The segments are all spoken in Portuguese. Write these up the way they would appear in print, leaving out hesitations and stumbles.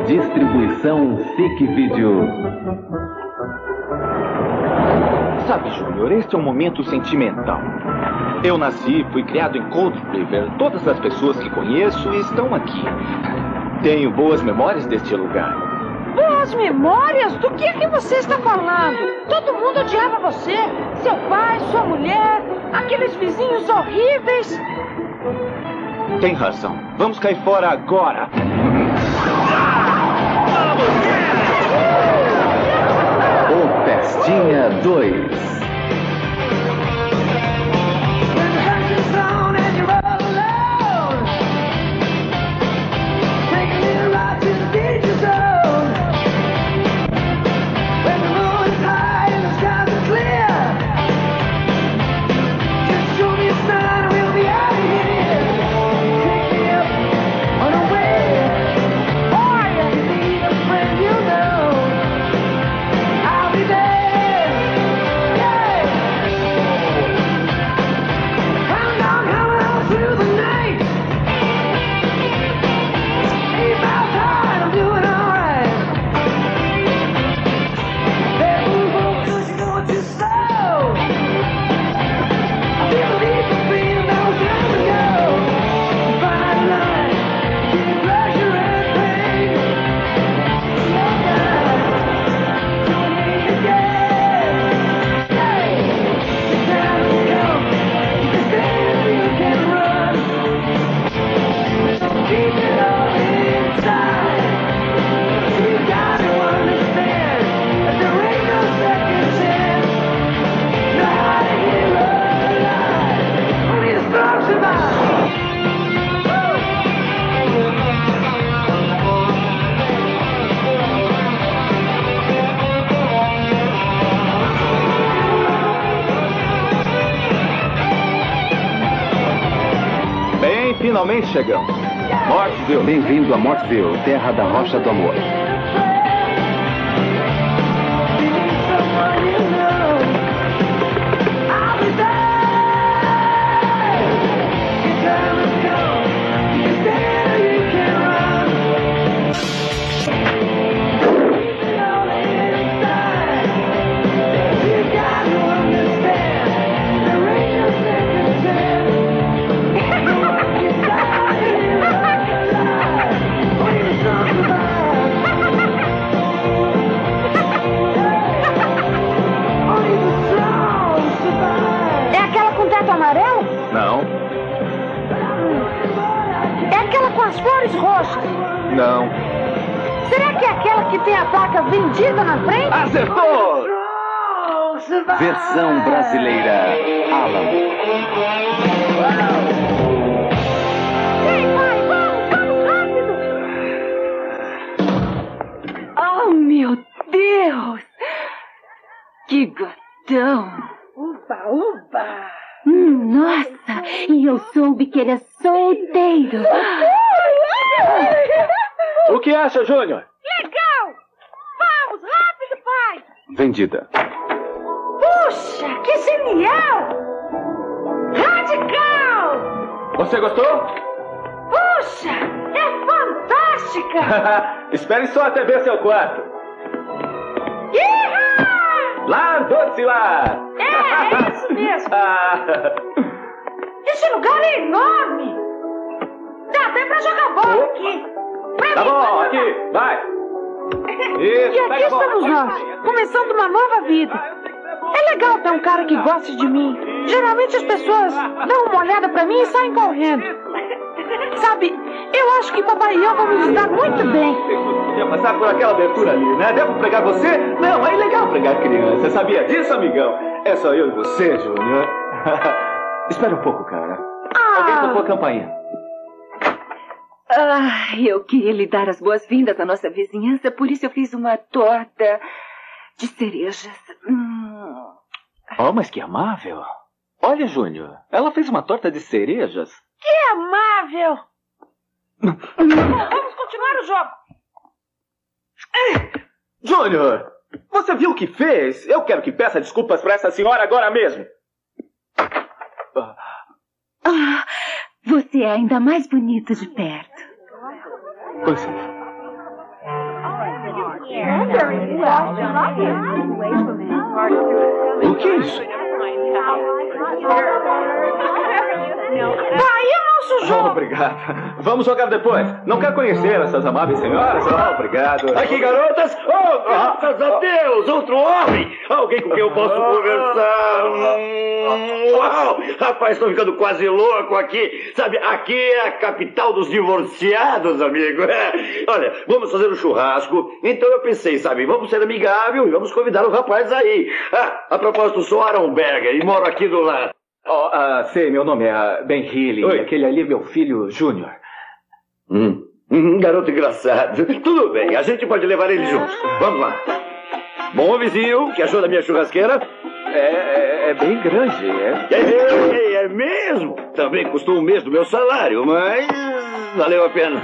Distribuição SIC Vídeo. Sabe, Júnior, este é um momento sentimental. Eu nasci e fui criado em Cold River. Todas as pessoas que conheço estão aqui. Tenho boas memórias deste lugar. Boas memórias? Do que é que você está falando? Todo mundo odiava você. Seu pai, sua mulher, aqueles vizinhos horríveis. Tem razão. Vamos cair fora agora. O Pestinha 2. Finalmente chegamos. Mortville. Bem-vindo a Mortville, terra da Rocha do Amor. Não. É aquela com as flores roxas? Não. Será que é aquela que tem a placa vendida na frente? Acertou! Versão brasileira. Alan. Ei, pai, vamos rápido! Oh, meu Deus! Que gatão! Uba, uba! Nossa, e eu soube que ele é solteiro. O que acha, Júnior? Legal! Vamos, rápido, pai! Vendida. Puxa, que genial! Radical! Você gostou? Puxa, é fantástica! Espere só até ver seu quarto. Iha! Lá, doce lá! É isso mesmo! Esse lugar é enorme! Dá até pra jogar bola aqui! Tá bom, aqui, vai! Isso, E aqui estamos nós, começando uma nova vida. É legal ter um cara que goste de mim. Geralmente as pessoas dão uma olhada pra mim e saem correndo. Sabe, eu acho que papai e eu vamos nos dar muito bem. Ia passar por aquela abertura ali, né? Devo pregar você? Não, é ilegal pregar criança. Sabia disso, amigão? É só eu e você, Júnior. Espera um pouco, cara. Alguém tocou a campainha. Eu queria lhe dar as boas-vindas à nossa vizinhança, por isso eu fiz uma torta de cerejas. Oh, mas que amável. Olha, Júnior, ela fez uma torta de cerejas. Que amável! Vamos continuar o jogo. Júnior, você viu o que fez? Eu quero que peça desculpas para essa senhora agora mesmo. Você é ainda mais bonito de perto. Pois é. O que é isso? Pai, e o nosso jogo? Obrigado. Vamos jogar depois. Não quer conhecer essas amáveis senhoras? Obrigado. Aqui, garotas! Oh, graças a Deus! Outro homem! Alguém com quem eu posso conversar? Uau! Rapaz, estou ficando quase louco aqui. Sabe, aqui é a capital dos divorciados, amigo. Olha, vamos fazer um churrasco. Então eu pensei, sabe, vamos ser amigável e vamos convidar o rapaz aí. A propósito, sou Aaron Berger e moro aqui do lado. Sei, meu nome é Ben Healy. Oi. E aquele ali é meu filho Júnior. Garoto engraçado. Tudo bem, a gente pode levar ele junto. Vamos lá. Bom vizinho, que achou da minha churrasqueira? É bem grande, É mesmo? Também custou um mês do meu salário, mas valeu a pena.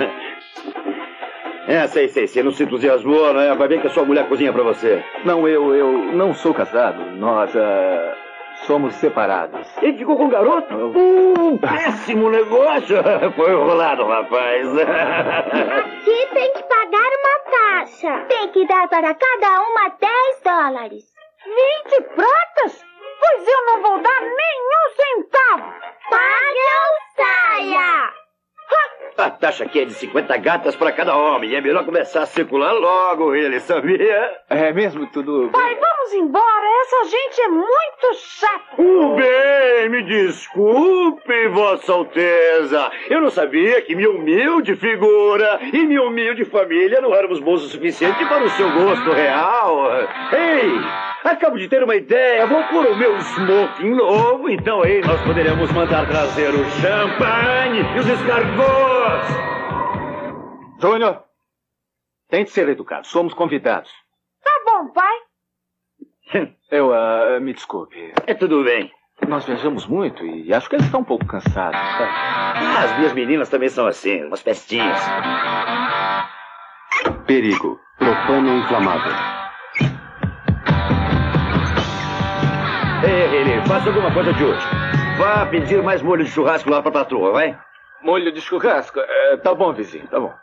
Sei, não se entusiasmou, né? Vai ver que a sua mulher cozinha pra você. Não, eu não sou casado. Nós somos separados. Ele ficou com o garoto? Péssimo negócio. Foi enrolado, rapaz. Aqui tem que pagar uma taxa. Tem que dar para cada uma $10. 20 pratas? Pois eu não vou dar nenhum centavo. Pague ou saia. A taxa aqui é de 50 gatas para cada homem. É melhor começar a circular logo, ele sabia? É mesmo tudo... Pai, vamos embora. Essa gente é muito chata. Bem, me desculpe, Vossa Alteza. Eu não sabia que minha humilde figura e minha humilde família não éramos bons o suficiente para o seu gosto real. Ei, acabo de ter uma ideia. Vou pôr o meu smoking novo, então aí nós poderemos mandar trazer o champanhe e os escargots. Júnior, tente ser educado. Somos convidados. Tá bom, pai. Me desculpe. É tudo bem. Nós viajamos muito e acho que ele está um pouco cansado, sabe? As minhas meninas também são assim, umas pestinhas. Perigo. Propano inflamável. Ei, faça alguma coisa de útil. Vá pedir mais molho de churrasco lá pra patroa, vai? Molho de churrasco? Tá bom, vizinho, tá bom.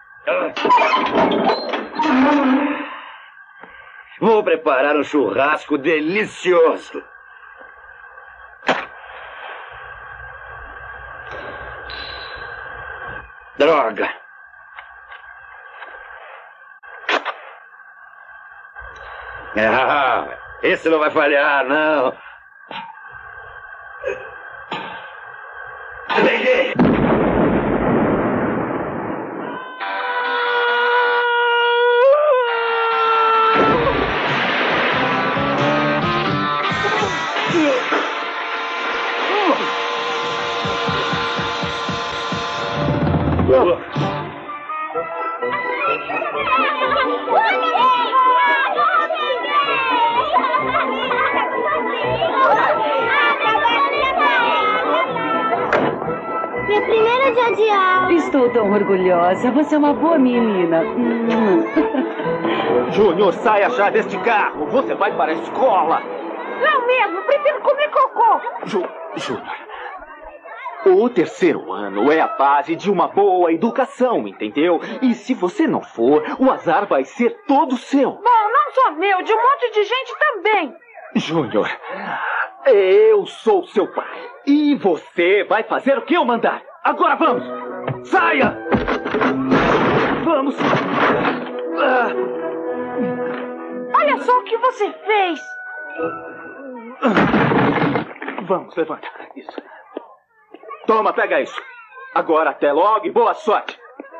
Vou preparar um churrasco delicioso. Droga! Esse não vai falhar, não. Peguei! Minha primeira dia de aula. Estou tão orgulhosa. Você é uma boa menina. Júnior, saia já deste carro. Você vai para a escola. Não mesmo, prefiro comer cocô. Júnior, o terceiro ano é a base de uma boa educação, entendeu? E se você não for, o azar vai ser todo seu. Bom, não só meu, de um monte de gente também. Júnior, eu sou seu pai. E você vai fazer o que eu mandar. Agora vamos! Saia! Vamos! Olha só o que você fez. Vamos, levanta. Isso. Toma, pega isso. Agora, até logo e boa sorte.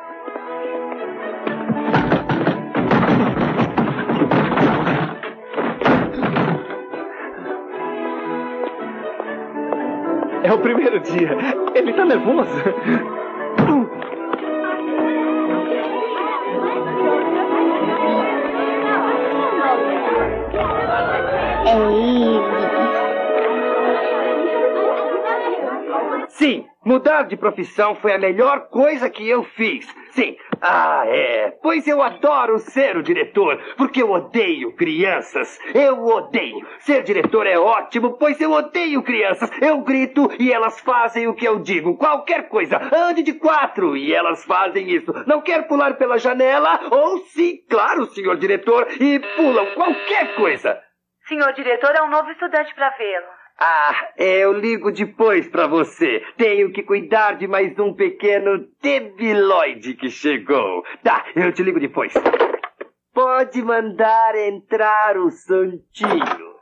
É o primeiro dia. Ele tá nervoso. É ele. Sim, mudar de profissão foi a melhor coisa que eu fiz. Sim, Ah, é. Pois eu adoro ser o diretor, porque eu odeio crianças. Eu odeio. Ser diretor é ótimo, pois eu odeio crianças. Eu grito e elas fazem o que eu digo. Qualquer coisa. Ande de 4 e elas fazem isso. Não quer pular pela janela? Ou sim, claro, senhor diretor, e pulam qualquer coisa. Senhor diretor, é um novo estudante para vê-lo. Ah, eu ligo depois pra você. Tenho que cuidar de mais um pequeno debiloide que chegou. Tá, eu te ligo depois. Pode mandar entrar o santinho.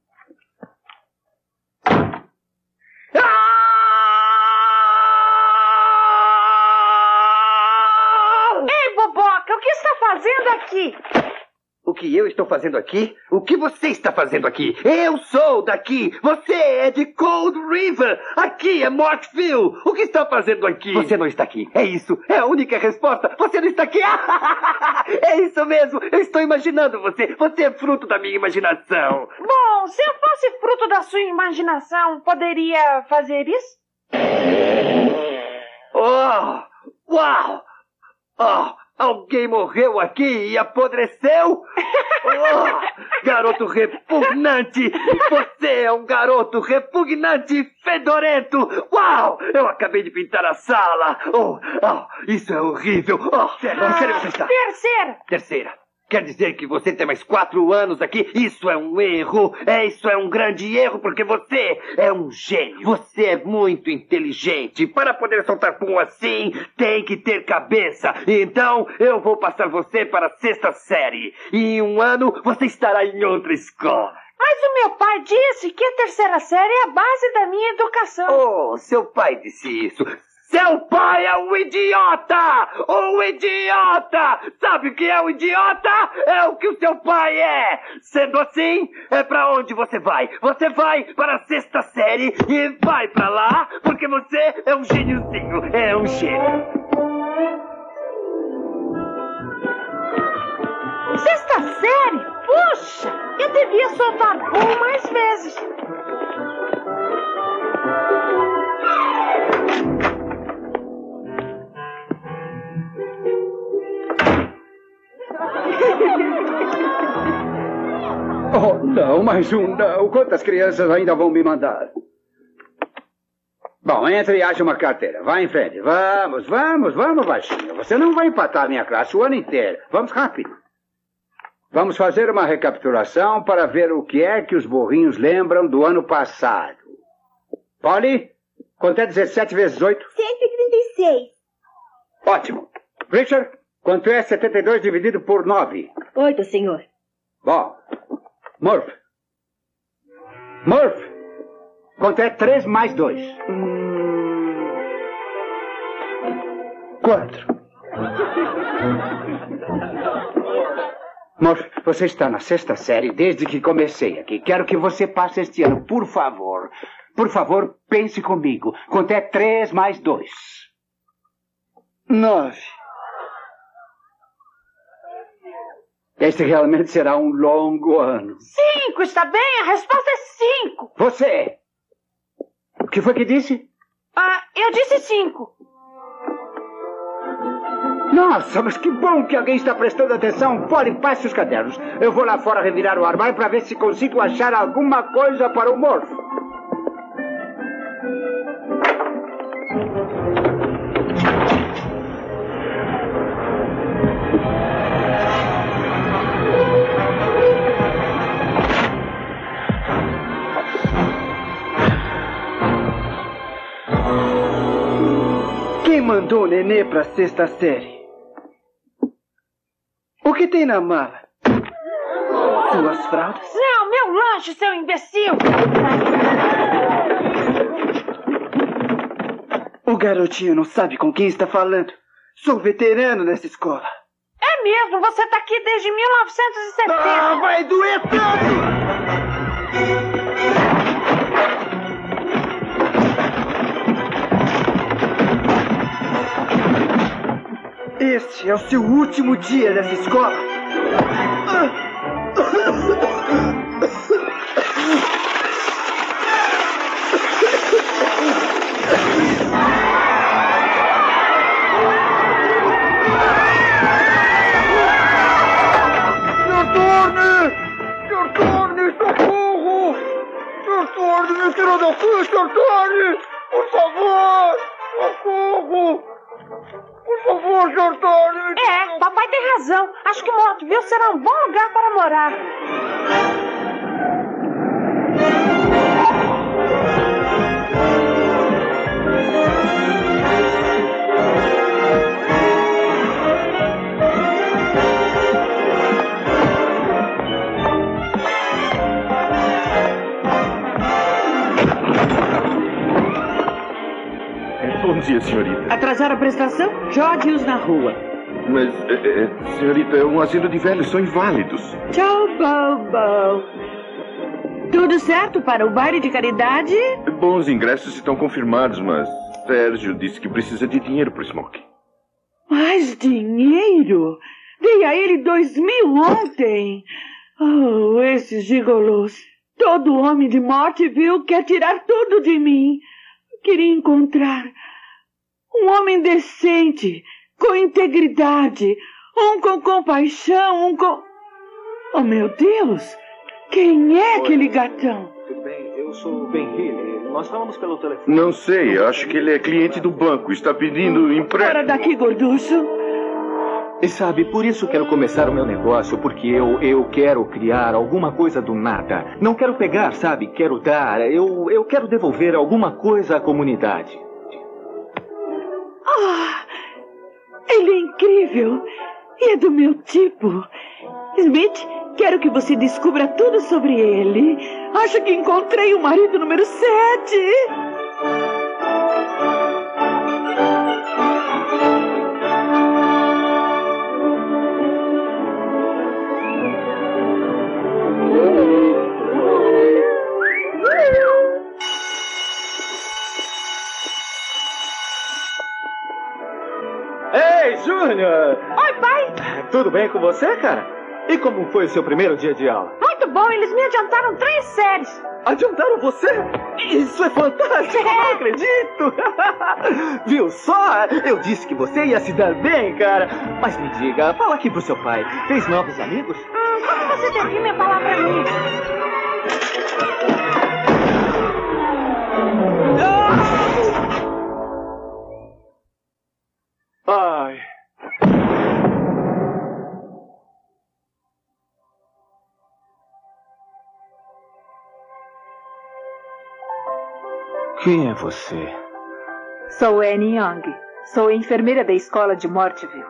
Ei, Boboca, o que está fazendo aqui? O que eu estou fazendo aqui? O que você está fazendo aqui? Eu sou daqui! Você é de Cold River! Aqui é Mortville! O que está fazendo aqui? Você não está aqui. É isso. É a única resposta. Você não está aqui. É isso mesmo. Eu estou imaginando você. Você é fruto da minha imaginação. Bom, se eu fosse fruto da sua imaginação, poderia fazer isso? Oh! Uau! Oh! Alguém morreu aqui e apodreceu? Oh, garoto repugnante! Você é um garoto repugnante e fedorento! Uau! Eu acabei de pintar a sala! Isso é horrível! Sério você está? Terceira. Quer dizer que você tem mais 4 anos aqui? Isso é um erro. Isso é um grande erro, porque você é um gênio. Você é muito inteligente. Para poder soltar pum assim, tem que ter cabeça. Então, eu vou passar você para a 6ª série. E em 1 ano, você estará em outra escola. Mas o meu pai disse que a 3ª série é a base da minha educação. Oh, seu pai disse isso. Seu pai é um idiota! Um idiota! Sabe o que é um idiota? É o que o seu pai é! Sendo assim, é pra onde você vai? Você vai para a 6ª série e vai pra lá porque você é um gêniozinho. É um gênio. 6ª série? Puxa, eu devia soltar pum mais vezes. Oh, não, mais um não. Quantas crianças ainda vão me mandar? Bom, entre e ache uma carteira. Vá em frente. Vamos, baixinho. Você não vai empatar a minha classe o ano inteiro. Vamos rápido. Vamos fazer uma recapitulação para ver o que é que os burrinhos lembram do ano passado. Polly, quanto é 17 vezes 8? 136. Ótimo. Richard, quanto é 72 dividido por 9? 8, senhor. Bom. Murphy, quanto é 3 mais 2? 4. Murphy, você está na 6ª série desde que comecei aqui. Quero que você passe este ano, por favor. Por favor, pense comigo. Quanto é 3 mais 2? 9. Este realmente será um longo ano. 5, está bem? A resposta é 5. Você! O que foi que disse? Eu disse 5. Nossa, mas que bom que alguém está prestando atenção. Polly, passe os cadernos. Eu vou lá fora revirar o armário para ver se consigo achar alguma coisa para o Murphy. Quem mandou o nenê pra 6ª série? O que tem na mala? Suas fraldas? Não, meu lanche, seu imbecil! O garotinho não sabe com quem está falando. Sou veterano nessa escola. É mesmo, você tá aqui desde 1970. Vai doer tanto! Este é o seu último dia nessa escola. Torne, me tira daqui, Sr. Torne! Por favor! Socorro! Por favor, Sr. Torne! Papai tem razão. Acho que Mortville será um bom lugar para morar. Bom dia, senhorita. Atrasaram a prestação? Jode-os na rua. Mas, senhorita, é um asilo de velhos, são inválidos. Tchau, Bobo. Tudo certo para o baile de caridade? Bons ingressos estão confirmados, mas Sérgio disse que precisa de dinheiro para o smoke. Mais dinheiro? Dei a ele 2.000 ontem. Oh, esses gigolôs. Todo homem de Mortville quer tirar tudo de mim. Queria encontrar um homem decente, com integridade, um com compaixão, um com... Oh, meu Deus! Quem é aquele gatão? Tudo bem, eu sou o Ben Healy. Nós falamos pelo telefone. Não sei, acho que ele é cliente do banco. Está pedindo empréstimo. Fora daqui, gorducho. E sabe, por isso quero começar o meu negócio, porque eu quero criar alguma coisa do nada. Não quero pegar, sabe? Quero dar. Eu quero devolver alguma coisa à comunidade. Ele é incrível. E é do meu tipo. Smith, quero que você descubra tudo sobre ele. Acho que encontrei o marido número 7. Ei, Júnior! Oi, pai. Tudo bem com você, cara? E como foi o seu primeiro dia de aula? Muito bom, eles me adiantaram 3 séries. Adiantaram você? Isso é fantástico, não acredito! Viu só? Eu disse que você ia se dar bem, cara. Mas me diga, fala aqui pro seu pai. Fez novos amigos? Quando você termina, falar pra mim. Ai. Quem é você? Sou Annie Young. Sou enfermeira da escola de Mortville.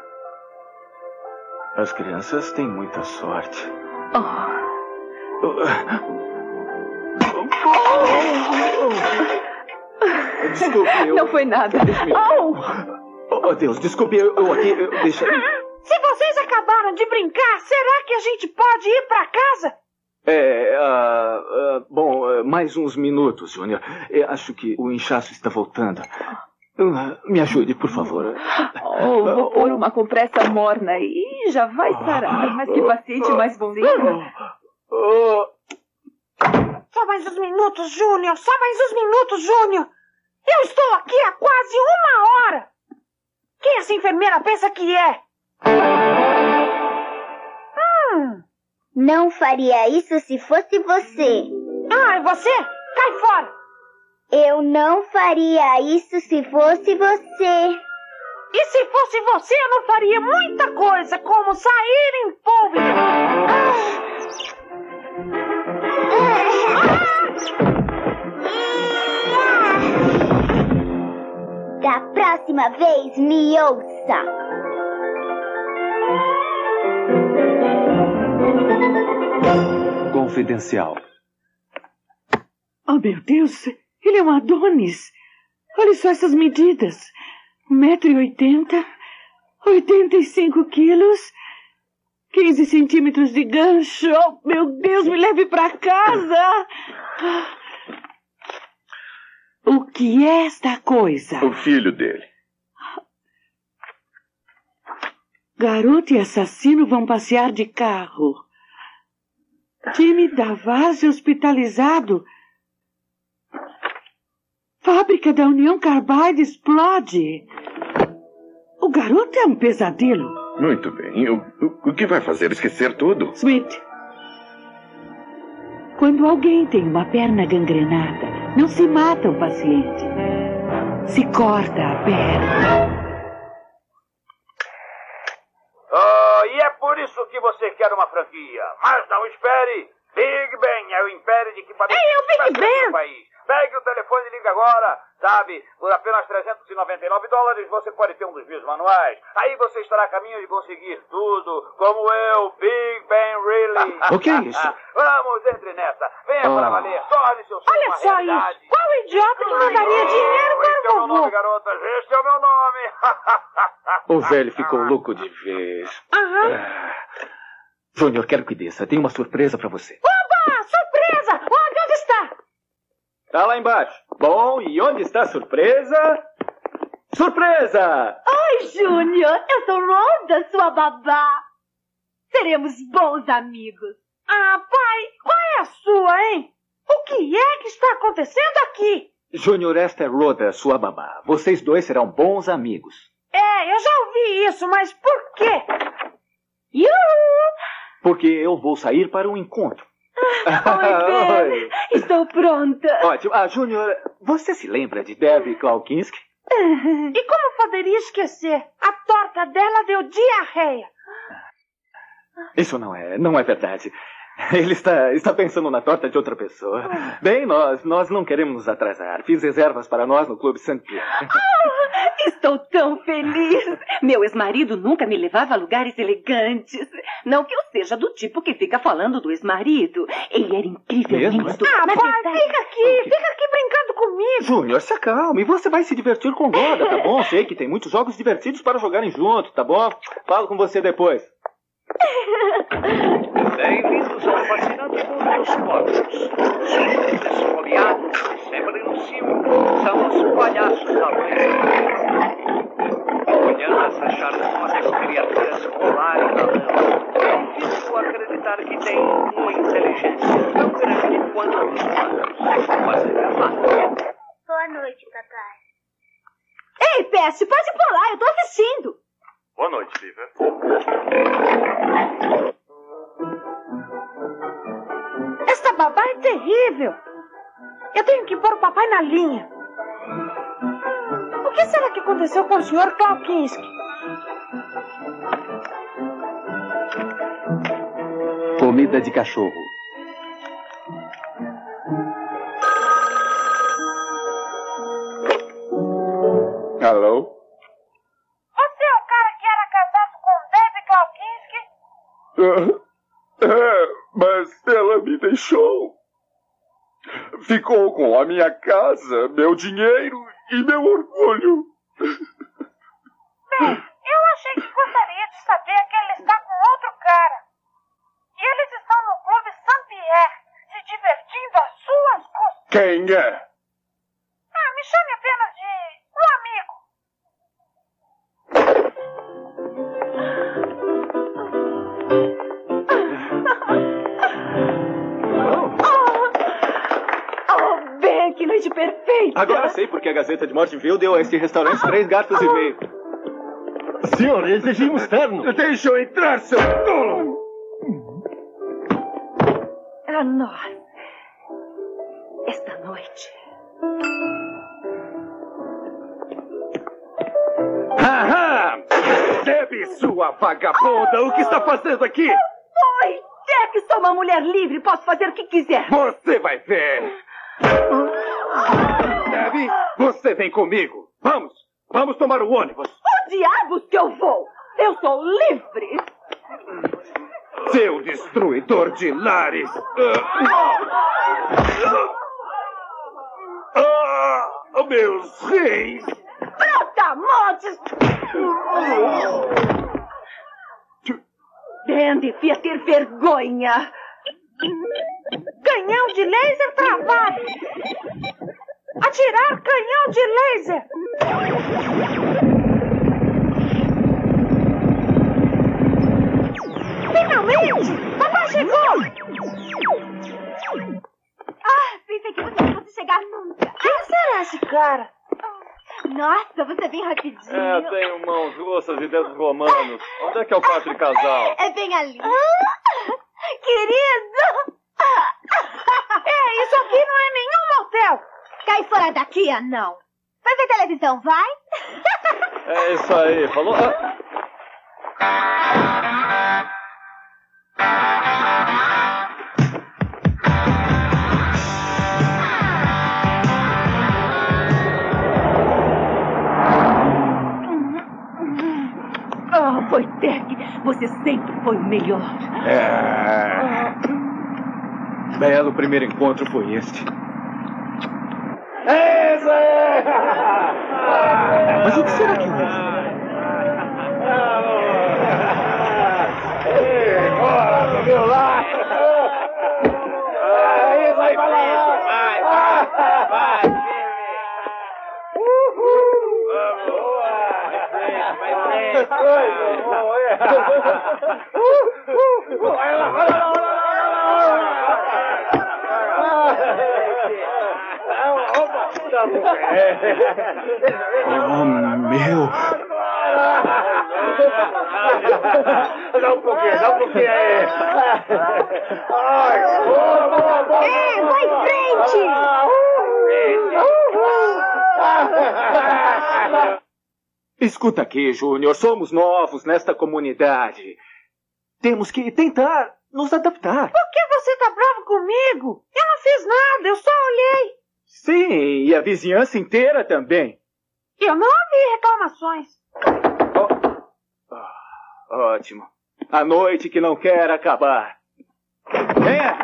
As crianças têm muita sorte. Desculpe, eu... Não foi nada. Oh, Deus, desculpe, eu aqui... Deixa... Se vocês acabaram de brincar, será que a gente pode ir pra casa? Bom, mais uns minutos, Júnior. Acho que o inchaço está voltando. Me ajude, por favor. Vou pôr uma compressa morna e já vai sarar. Mas que paciente mais bonzinho. Só mais uns minutos, Júnior. Só mais uns minutos, Júnior. Eu estou aqui há quase 1 hora. Quem essa enfermeira pensa que é? Não faria isso se fosse você. E você? Cai fora. Eu não faria isso se fosse você. E se fosse você, eu não faria muita coisa, como sair em público. Da próxima vez, me ouça. Confidencial. Oh, meu Deus, ele é um Adonis. Olha só essas medidas. 1,80 m, 85 quilos, 15 centímetros de gancho. Oh, meu Deus, me leve pra casa. O que é esta coisa? O filho dele. Garoto e assassino vão passear de carro. Time Davazzi hospitalizado. Fábrica da União Carbide explode. O garoto é um pesadelo. Muito bem. O que vai fazer? Esquecer tudo? Smith, Quando alguém tem uma perna gangrenada, não se mata o paciente. Se corta a perna. E é por isso que você quer uma franquia. Mas não espere. Big Ben é o império de equipamentos do país. Pegue o telefone e ligue agora. Sabe, por apenas $399 você pode ter um dos meus manuais. Aí você estará a caminho de conseguir tudo, como eu, Big Ben Really. O que é isso? Vamos, entre nessa. Venha para valer, torne seu sonho Olha uma só realidade. isso. Qual idiota que mandaria dinheiro para Este é o meu o nome, vovô? garotas. Este é o meu nome. O velho ficou louco de vez. Júnior, quero que desça. Tenho uma surpresa para você. Oba! Surpresa! Onde está? Tá lá embaixo. Bom, e onde está a surpresa? Surpresa! Oi, Júnior. Eu sou Rhoda, sua babá. Seremos bons amigos. Ah, pai, qual é a sua, hein? O que é que está acontecendo aqui? Júnior, esta é Rhoda, sua babá. Vocês dois serão bons amigos. Eu já ouvi isso, mas por quê? Porque eu vou sair para um encontro. Oi, Ben. Estou pronta. Ótimo. Júnior, você se lembra de Debbie Kalkinski? E como poderia esquecer? A torta dela deu diarreia. Isso não é verdade. Ele está pensando na torta de outra pessoa. Bem, nós não queremos nos atrasar. Fiz reservas para nós no Clube Saint-Pierre. Estou tão feliz. Meu ex-marido nunca me levava a lugares elegantes. Não que eu seja do tipo que fica falando do ex-marido. Ele era incrivelmente... Mesmo? Pai, fica aqui brincando comigo. Júnior, se acalme. Você vai se divertir com Rhoda, tá bom? Sei que tem muitos jogos divertidos para jogarem junto, tá bom? Falo com você depois. Bem-vindos ao fascinante mundo dos corpos. Os esfoliados sempre no cimo são os palhaços da luz. Olhando essas charmosas criaturas rolarem na lama, difícil acreditar que têm uma inteligência tão grande quanto os humanos. Mas é fácil. Boa noite, papai. Ei, Peste, pode pular, eu tô assistindo. Boa noite, Viva. Esta babá é terrível. Eu tenho que pôr o papai na linha. O que será que aconteceu com o Sr. Kalkinski? Comida de cachorro. Alô? Você é o cara que era casado com Debbie Kalkinski? Mas ela me deixou. Ficou com a minha casa, meu dinheiro e meu orgulho. Bem, eu achei que gostaria de saber que ele está com outro cara. E eles estão no Clube Saint-Pierre, se divertindo às suas custas. Quem é? Me chame apenas de um amigo. Ben, que noite perfeita. Agora sei porque a Gazeta de Mortville deu a este restaurante 3 gatos e meio. Senhor, exigimos terno. Deixa eu entrar, seu tolo! A nós. Esta noite. Debbie, sua vagabunda, o que está fazendo aqui? Oi, Jack, sou uma mulher livre, posso fazer o que quiser. Você vai ver. Debbie, você vem comigo. Vamos tomar o ônibus. O diabos que eu vou! Eu sou livre! Seu destruidor de lares. Meus reis. Brutamontes! Ben, devia ter vergonha. Canhão de laser travado. Atirar canhão de laser. Finalmente! Papai chegou! Pensei que você não fosse chegar nunca. Quem será esse cara? Nossa, você vem rapidinho. Tenho mãos grossas e dedos romanos. Onde é que é o quarto de casal? É bem ali. Querido! aqui não é nenhum motel. Cai fora daqui, não. Vai ver televisão, vai? É isso aí, falou? Oh, Wojtek, você sempre foi o melhor. Belo primeiro encontro foi este. É isso aí! Mas o que será que houve? Bora, meu lá! Isso aí, vai lá! Vai! Oh, meu! Dá um pouquinho aí! Boa! Vai em frente! Escuta aqui, Júnior, somos novos nesta comunidade. Temos que tentar nos adaptar. Por que você tá bravo comigo? Eu não fiz nada, eu só olhei. Sim, e a vizinhança inteira também. Eu não ouvi reclamações. Ótimo. A noite que não quer acabar. Venha!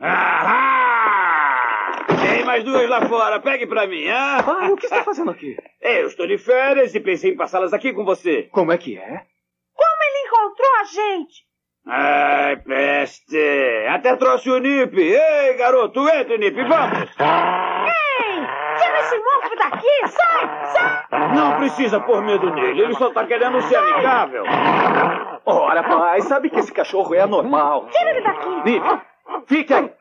Tem mais duas lá fora, pegue pra mim, o que está fazendo aqui? Eu estou de férias e pensei em passá-las aqui com você. Como é que é? Como ele encontrou a gente? Ai, peste! Até trouxe o Nip! Ei, garoto, entre, Nip, vamos! Ei! Tira esse monstro daqui! Sai! Não precisa pôr medo nele, ele só tá querendo ser amigável. Ora, pai, sabe que esse cachorro é anormal. Tira ele daqui! Nip, fique aí!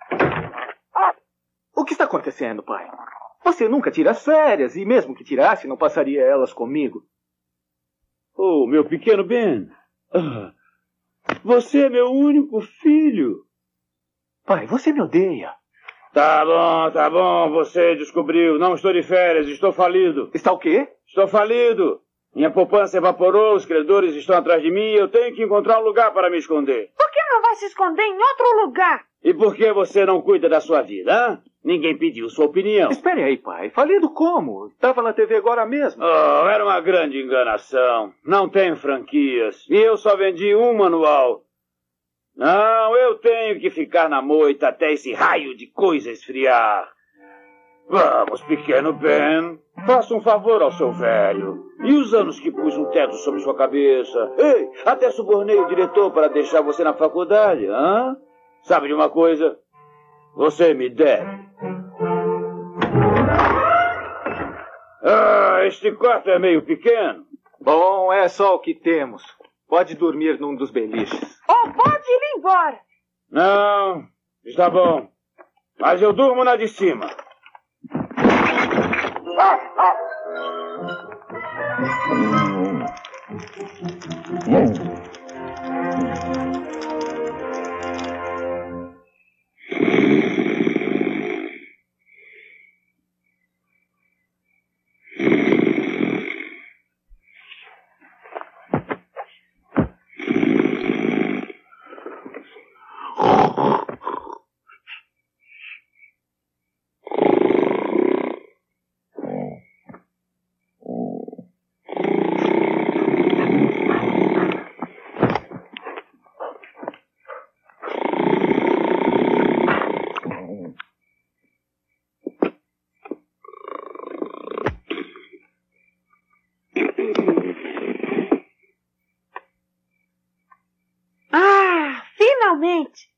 O que está acontecendo, pai? Você nunca tira as férias, e mesmo que tirasse, não passaria elas comigo. Oh, meu pequeno Ben. Você é meu único filho. Pai, você me odeia. Tá bom, você descobriu. Não estou de férias, estou falido. Está o quê? Estou falido. Minha poupança evaporou, os credores estão atrás de mim e eu tenho que encontrar um lugar para me esconder. Por que não vai se esconder em outro lugar? E por que você não cuida da sua vida, hã? Ninguém pediu sua opinião. Espere aí, pai. Falido como? Estava na TV agora mesmo. Oh, era uma grande enganação. Não tem franquias. E eu só vendi um manual. Não, eu tenho que ficar na moita até esse raio de coisa esfriar. Vamos, pequeno Ben. Faça um favor ao seu velho. E os anos que pus um teto sobre sua cabeça? Ei, até subornei o diretor para deixar você na faculdade, hã? Sabe de uma coisa? Você me deve. Este quarto é meio pequeno. Bom, é só o que temos. Pode dormir num dos beliches. Ou pode ir embora. Não, está bom. Mas eu durmo na de cima. Finalmente!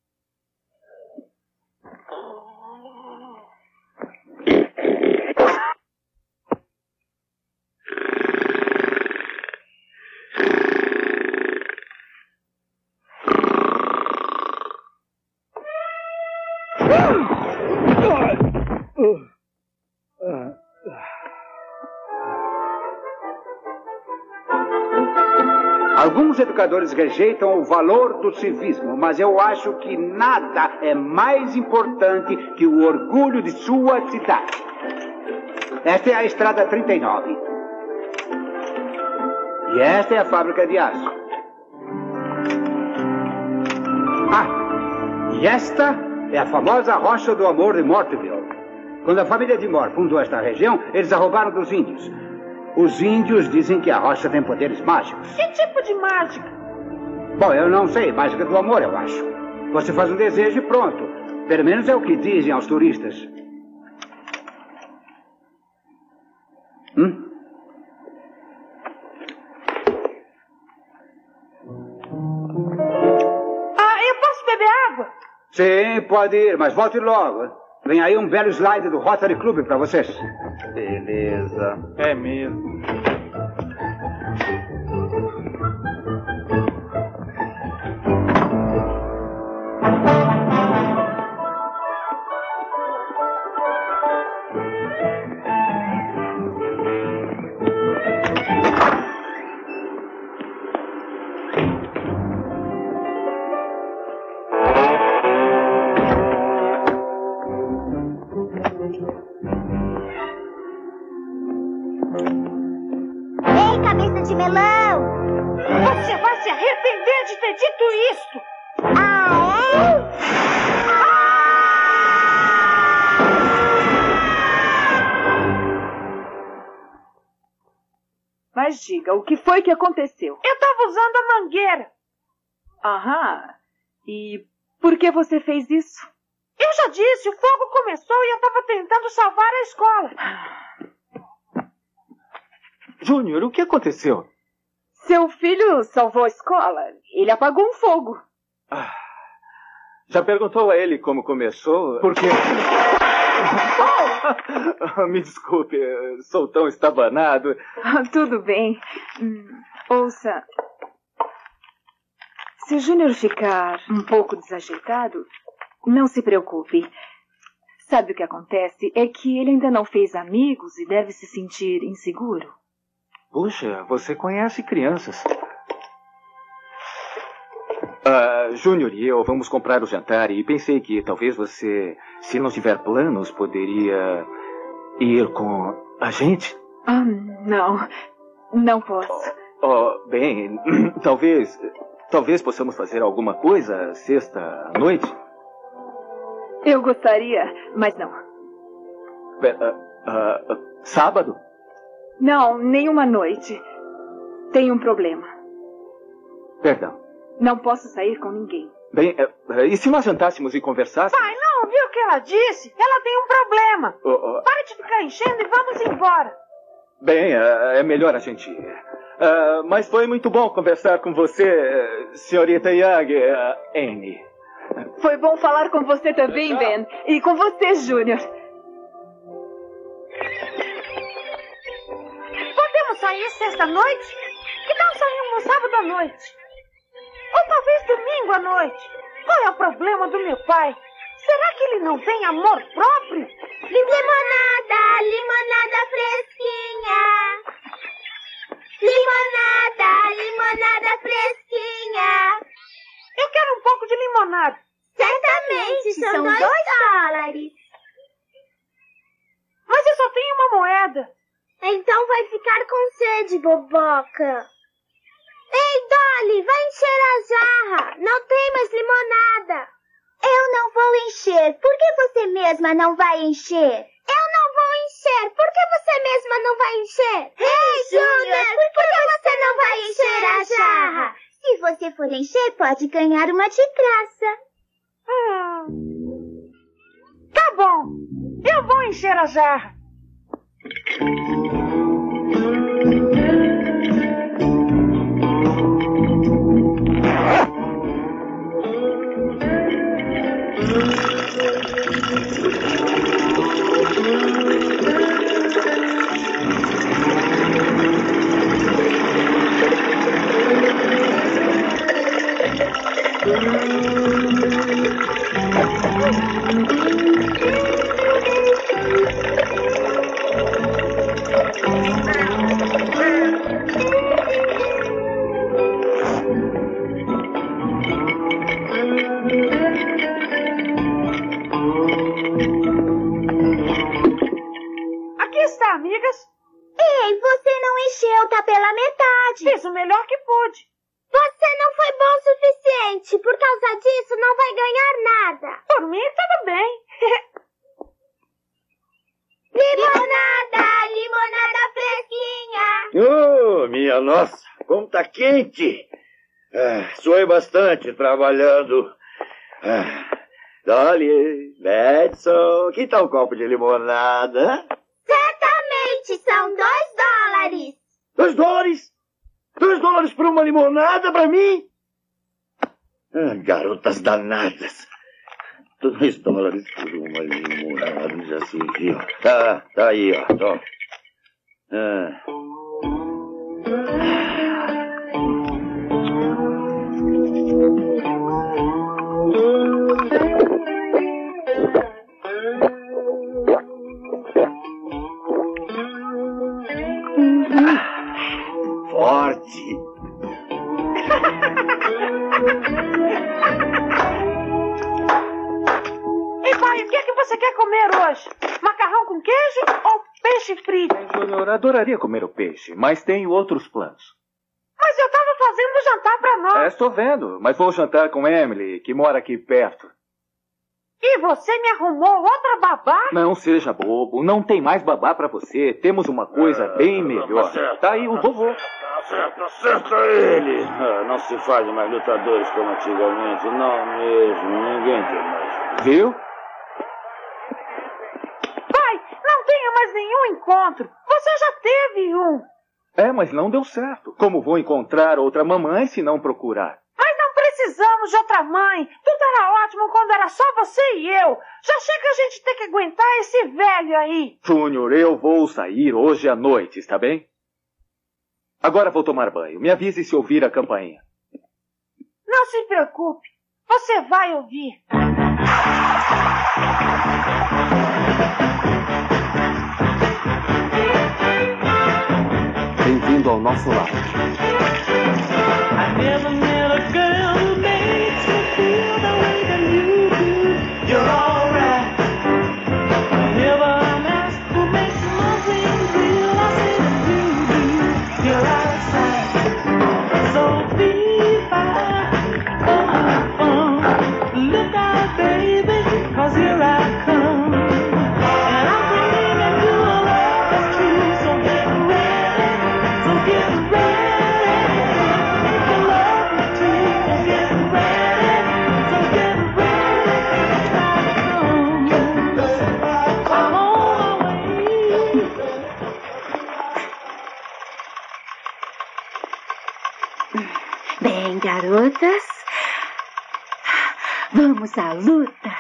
Alguns educadores rejeitam o valor do civismo, mas eu acho que nada é mais importante que o orgulho de sua cidade. Esta é a Estrada 39. E esta é a fábrica de aço. E esta é a famosa Rocha do Amor de Mortville. Quando a família de Moore fundou esta região, eles a roubaram dos índios. Os índios dizem que a rocha tem poderes mágicos. Que tipo de mágica? Bom, eu não sei. Mágica do amor, eu acho. Você faz um desejo e pronto. Pelo menos é o que dizem aos turistas. Eu posso beber água? Sim, pode ir, mas volte logo. Vem aí um belo slide do Rotary Club para vocês. Beleza. É mesmo. Você vai se arrepender de ter dito isto! Mas diga, o que foi que aconteceu? Eu estava usando a mangueira. Aham. E por que você fez isso? Eu já disse, o fogo começou e eu estava tentando salvar a escola. Júnior, o que aconteceu? Seu filho salvou a escola. Ele apagou um fogo. Já perguntou a ele como começou? Por quê? Me desculpe, sou tão estabanado. Tudo bem. Ouça, se o Júnior ficar um pouco desajeitado, não se preocupe. Sabe o que acontece? É que ele ainda não fez amigos e deve se sentir inseguro. Puxa, você conhece crianças. Júnior e eu vamos comprar o jantar e pensei que talvez você, se não tiver planos, poderia ir com a gente. Não posso. Bem, talvez possamos fazer alguma coisa sexta à noite. Eu gostaria, mas não. Sábado? Não, nenhuma noite. Tenho um problema. Perdão. Não posso sair com ninguém. Bem, e se nós jantássemos e conversássemos? Pai, não ouviu o que ela disse? Ela tem um problema. Pare de ficar enchendo e vamos embora. Bem, é melhor a gente ir. Mas foi muito bom conversar com você, senhorita Young, Annie. Foi bom falar com você também, Ben. E com você, Júnior. Podemos sair sexta-noite? Que tal sairmos no sábado à noite? Ou talvez domingo à noite? Qual é o problema do meu pai? Será que ele não tem amor próprio? Limonada, limonada fresquinha. Limonada, limonada fresquinha. Eu quero um pouco de limonada. Certamente, são $2. Mas eu só tenho uma moeda. Então vai ficar com sede, boboca. Ei, Dolly, vai encher a jarra. Não tem mais limonada. Eu não vou encher. Por que você mesma não vai encher? Eu não vou encher. Por que você mesma não vai encher? Ei, Júnior, por que você não vai encher a jarra? Se você for encher, pode ganhar uma de graça. Tá bom. Eu vou encher a jarra. está, amigas? Ei, você não encheu, tá pela metade. Fiz o melhor que pude. Você não foi bom o suficiente. Por causa disso, não vai ganhar nada. Por mim, tudo bem. Limonada, limonada fresquinha. Oh, minha nossa, como tá quente. Suei bastante trabalhando. Dolly, Edson, que tal um copo de limonada? Certamente, são $2. $2? $2 por uma limonada pra mim? Garotas danadas. $2 por uma limonada, já se viu. Tá aí, ó. Toma. Forte. E pai, o que é que você quer comer hoje? Macarrão com queijo ou peixe frito? Júnior, adoraria comer o peixe, mas tenho outros planos. Mas eu estava fazendo jantar para nós. Estou vendo, mas vou jantar com Emily, que mora aqui perto. E você me arrumou outra babá? Não seja bobo, não tem mais babá pra você. Temos uma coisa bem melhor. Tá aí o vovô. Acerta ele. Não se faz mais lutadores como antigamente. Não mesmo, ninguém tem mais. Viu? Pai, não tenho mais nenhum encontro. Você já teve um. Mas não deu certo. Como vou encontrar outra mamãe se não procurar? Mas não precisamos de outra mãe. Tudo era ótimo quando era só você e eu. Já chega a gente ter que aguentar esse velho aí. Júnior, eu vou sair hoje à noite, está bem? Agora vou tomar banho. Me avise se ouvir a campainha. Não se preocupe. Você vai ouvir. Bem-vindo ao nosso lar. Bem, garotas, vamos à luta.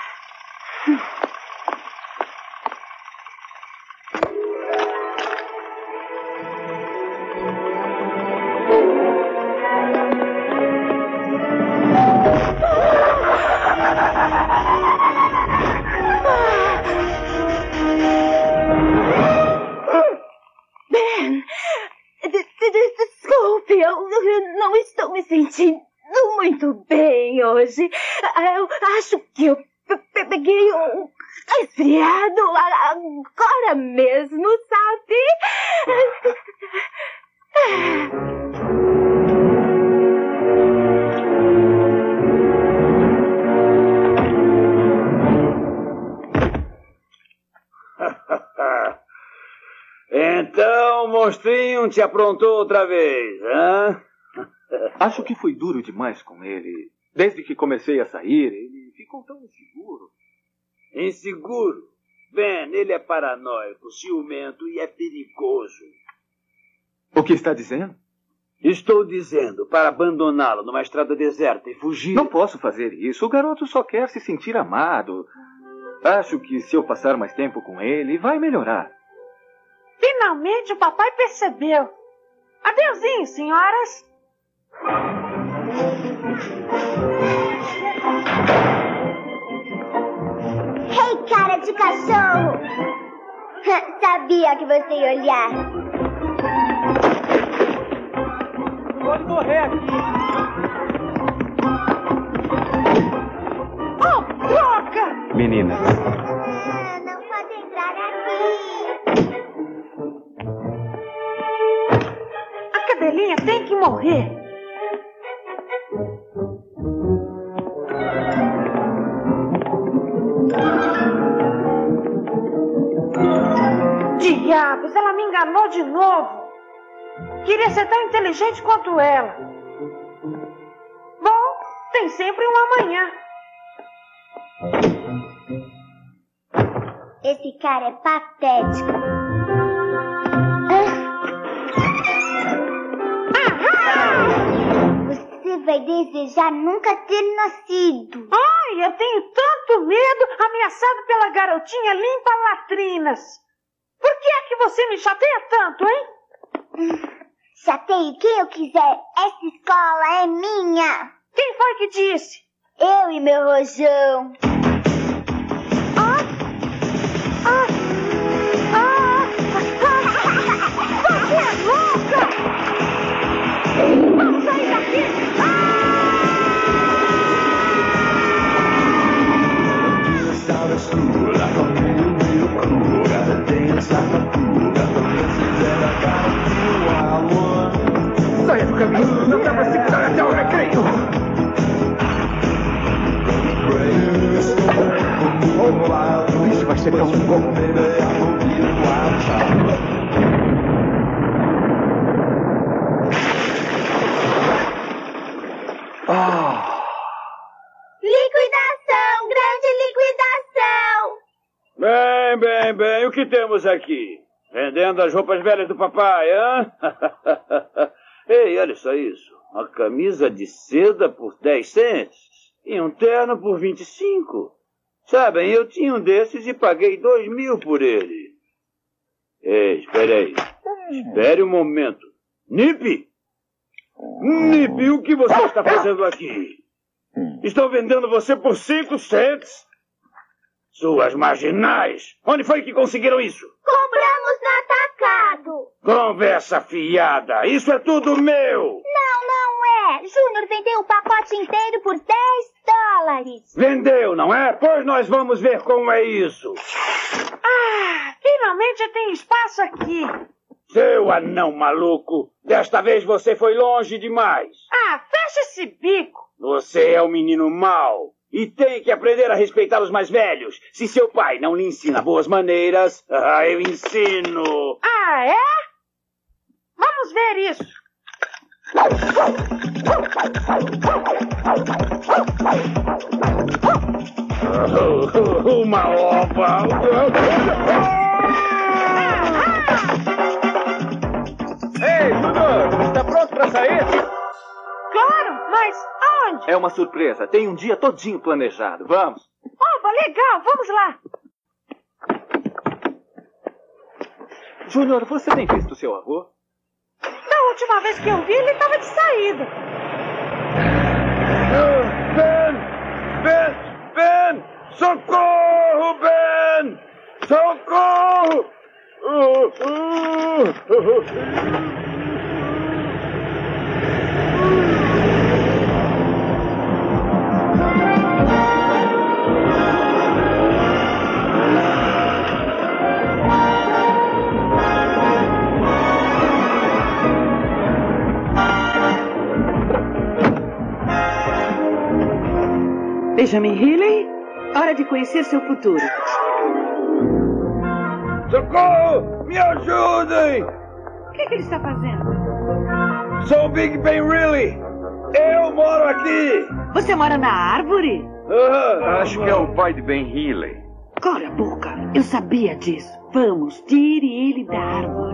Ben, desculpe, eu não estou me sentindo muito bem hoje. Eu acho que eu peguei um resfriado agora mesmo, sabe? Então, o monstrinho te aprontou outra vez, hã? Acho que fui duro demais com ele. Desde que comecei a sair, ele ficou tão inseguro. Inseguro? Ben, ele é paranoico, ciumento e é perigoso. O que está dizendo? Estou dizendo para abandoná-lo numa estrada deserta e fugir. Não posso fazer isso. O garoto só quer se sentir amado. Acho que se eu passar mais tempo com ele, vai melhorar. Finalmente o papai percebeu. Adeusinho, senhoras. Ei, cara de cachorro! Sabia que você ia olhar. Pode correr aqui. Oh, droga! Meninas. Não pode entrar aqui. velhinha tem que morrer. Diabos, ela me enganou de novo. Queria ser tão inteligente quanto ela. Bom, tem sempre um amanhã. Esse cara é patético. Você vai desejar nunca ter nascido. Ai, eu tenho tanto medo, ameaçado pela garotinha limpa-latrinas. Por que é que você me chateia tanto, hein? Chateie quem eu quiser. Essa escola é minha. Quem foi que disse? Eu e meu rojão. Você é louca! Vamos sair daqui! Saia do caminho, não dá pra segurar até o recreio. Isso vai ser tão bom. Liquidação! Grande liquidação! Bem, o que temos aqui? Vendendo as roupas velhas do papai, hã? Ei, olha só isso. Uma camisa de seda por 10 cents e um terno por 25. Sabem, eu tinha um desses e paguei 2.000 por ele. Ei, espere aí. Espere um momento. Nip! Nip, o que você está fazendo aqui? Estou vendendo você por 5 cents? Suas marginais! Onde foi que conseguiram isso? Compramos no atacado. Conversa fiada! Isso é tudo meu! Não é. Júnior vendeu o pacote inteiro por $10. Vendeu, não é? Pois nós vamos ver como é isso. Finalmente tem espaço aqui. Seu anão maluco! Desta vez você foi longe demais. Fecha esse bico. Você é um menino mau. E tem que aprender a respeitar os mais velhos. Se seu pai não lhe ensina boas maneiras, eu ensino. É? Vamos ver isso. Uma opa! Ei, Júnior, está pronto para sair? Claro, mas aonde? É uma surpresa. Tem um dia todinho planejado. Vamos. Oba, legal, vamos lá. Júnior, você tem visto seu avô? Da última vez que eu vi, ele estava de saída. Ben! Socorro, Ben! Socorro! Benjamin Healy, hora de conhecer seu futuro. Socorro! Me ajudem! O que ele está fazendo? Sou Big Ben Reilly! Eu moro aqui! Você mora na árvore? Acho que é o pai de Ben Healy. Cala a boca, eu sabia disso. Vamos, tire ele da árvore.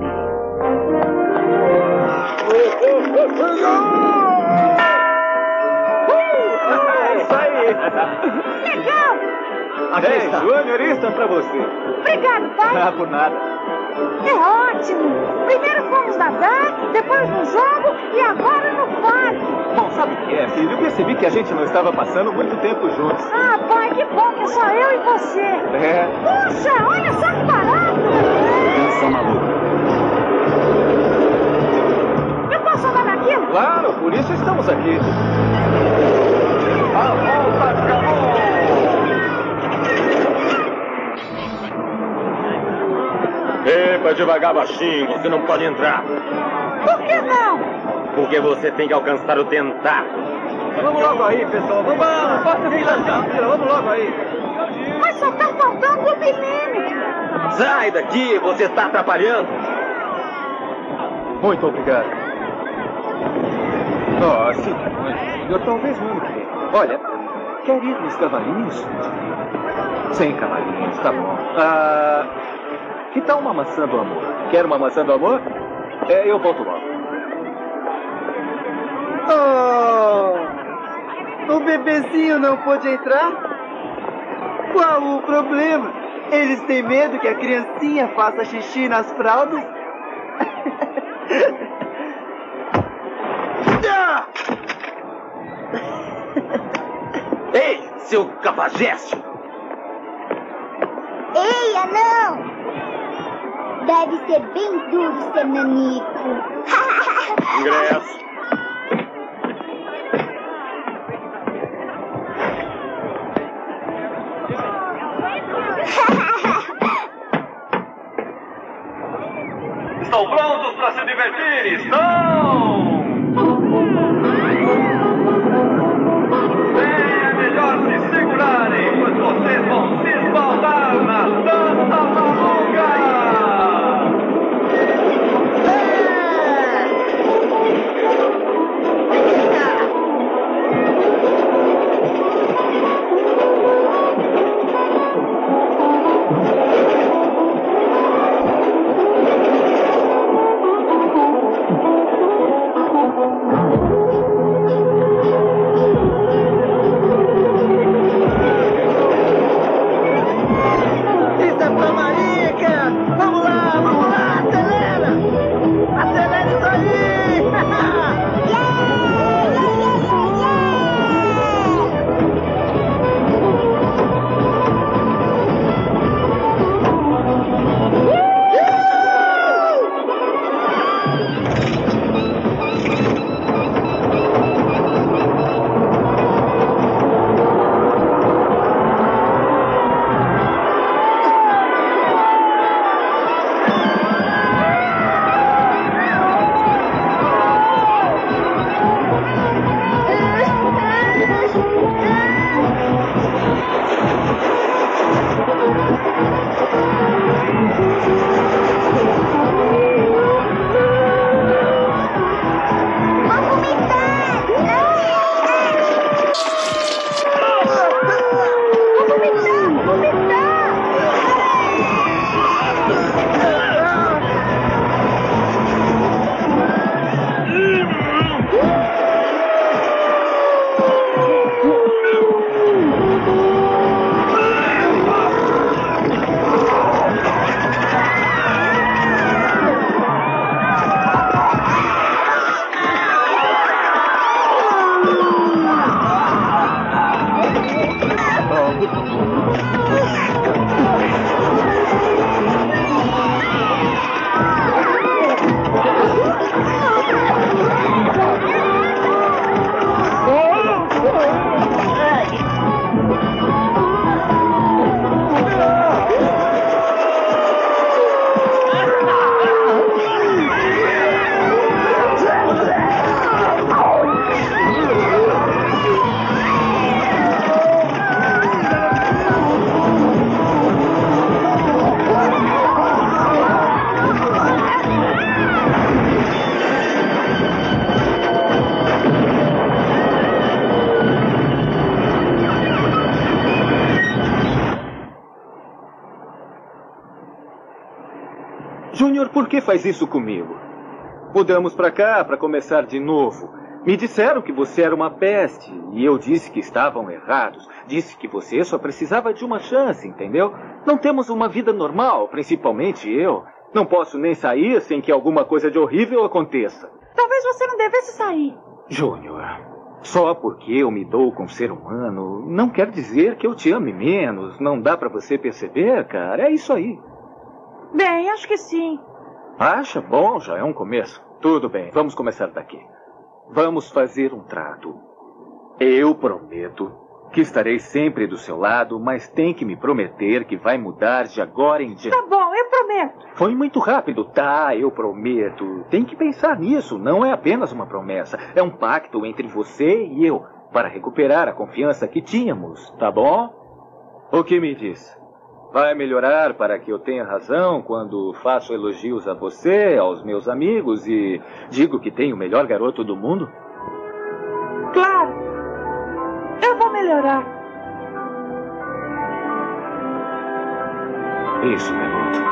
Isso aí! Legal! Aqui está. Júnior, isso é pra você. Obrigado, pai. Por nada. É ótimo. Primeiro fomos nadar, depois no jogo e agora no parque. Bom, sabe o que é, filho? Eu percebi que a gente não estava passando muito tempo juntos. Pai, que bom que é só eu e você. É. Puxa, olha só que barato. Dança maluca. Eu posso andar naquilo? Claro, por isso estamos aqui. A volta acabou! Epa, devagar, baixinho, você não pode entrar. Por que não? porque você tem que alcançar o tentáculo. Vamos logo aí, pessoal. Vamos, faça fila, vamos logo aí. Mas só tá faltando o milímetro. Sai daqui, você está atrapalhando. Muito obrigado. Oh, sim. Eu talvez não. Olha, quer ir nos cavalinhos? Sem cavalinhos, tá bom. Que tal uma maçã do amor? Quer uma maçã do amor? Eu volto logo. Oh! O bebezinho não pôde entrar? Qual o problema? Eles têm medo que a criancinha faça xixi nas fraldas? Ei, seu cafajeste! Ei, anão! Deve ser bem duro ser nanico. Ingresso. Estão prontos para se divertir? Estão! É melhor se segurarem, pois vocês vão se esbaldar na dança maluca! Júnior, por que faz isso comigo? Mudamos pra cá para começar de novo. Me disseram que você era uma peste e eu disse que estavam errados. Disse que você só precisava de uma chance, entendeu? Não temos uma vida normal, principalmente eu. Não posso nem sair sem que alguma coisa de horrível aconteça. Talvez você não devesse sair. Júnior, só porque eu me dou com ser humano não quer dizer que eu te ame menos. Não dá pra você perceber, cara? É isso aí. Bem, acho que sim. Acha? Bom, já é um começo. Tudo bem, vamos começar daqui. Vamos fazer um trato. Eu prometo que estarei sempre do seu lado, mas tem que me prometer que vai mudar de agora em diante. Tá bom, eu prometo. Foi muito rápido. Tá, eu prometo. Tem que pensar nisso. Não é apenas uma promessa. É um pacto entre você e eu para recuperar a confiança que tínhamos, tá bom? O que me diz? Vai melhorar para que eu tenha razão quando faço elogios a você, aos meus amigos e digo que tenho o melhor garoto do mundo? Claro. Eu vou melhorar. Isso, garoto.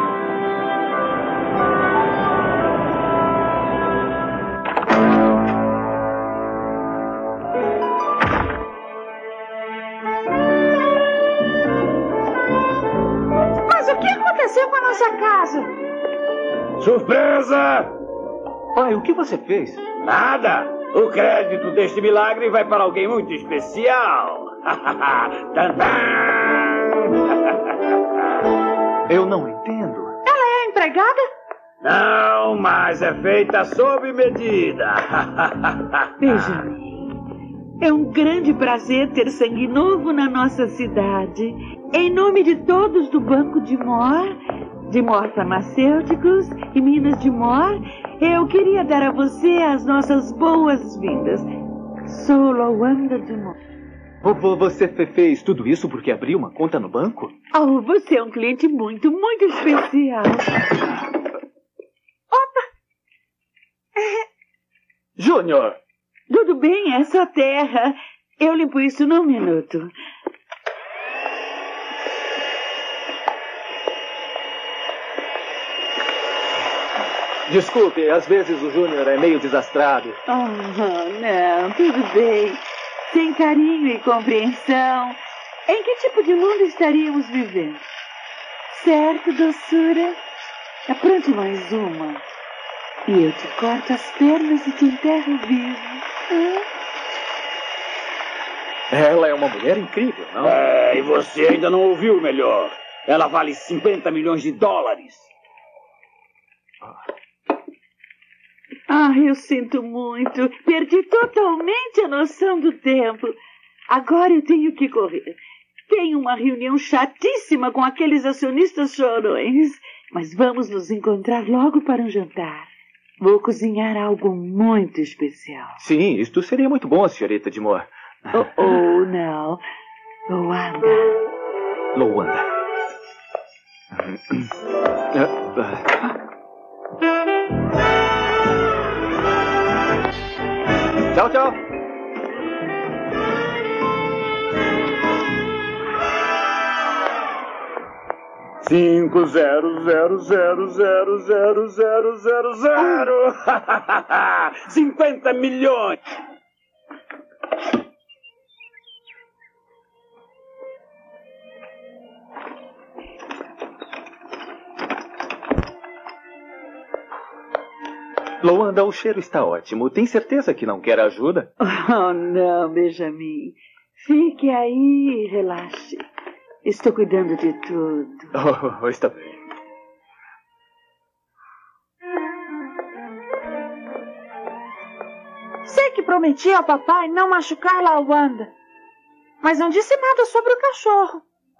Mas o que aconteceu com a nossa casa? Surpresa! Pai, o que você fez? Nada! O crédito deste milagre vai para alguém muito especial. Eu não entendo. Ela é a empregada? Não, mas é feita sob medida. Benjamin, é um grande prazer ter sangue novo na nossa cidade. Em nome de todos do Banco de Mor Farmacêuticos e Minas de Mor, eu queria dar a você as nossas boas-vindas. Sou Lowanda de Mor. Você fez tudo isso porque abriu uma conta no banco? Oh, você é um cliente muito, muito especial. Opa! Júnior! Tudo bem, é só terra. Eu limpo isso num minuto. Desculpe, às vezes o Júnior é meio desastrado. Oh, não, tudo bem. Sem carinho e compreensão, em que tipo de mundo estaríamos vivendo? Certo, doçura? Apronte mais uma. E eu te corto as pernas e te enterro vivo. Ela é uma mulher incrível, não? É, e você ainda não ouviu melhor. Ela vale 50 milhões de dólares. Ah, eu sinto muito. Perdi totalmente a noção do tempo. Agora eu tenho que correr. Tenho uma reunião chatíssima com aqueles acionistas chorões. Mas vamos nos encontrar logo para um jantar. Vou cozinhar algo muito especial. Sim, isto seria muito bom, senhorita de Moore. Não. Lowanda. Lowanda. Tchau, tchau. Cinco 50 milhões. Lowanda, o cheiro está ótimo. Tem certeza que não quer ajuda? Oh, não, Benjamin. Fique aí e relaxe. Estou cuidando de tudo. Oh, está bem. Sei que prometi ao papai não machucar Lowanda, mas não disse nada sobre o cachorro.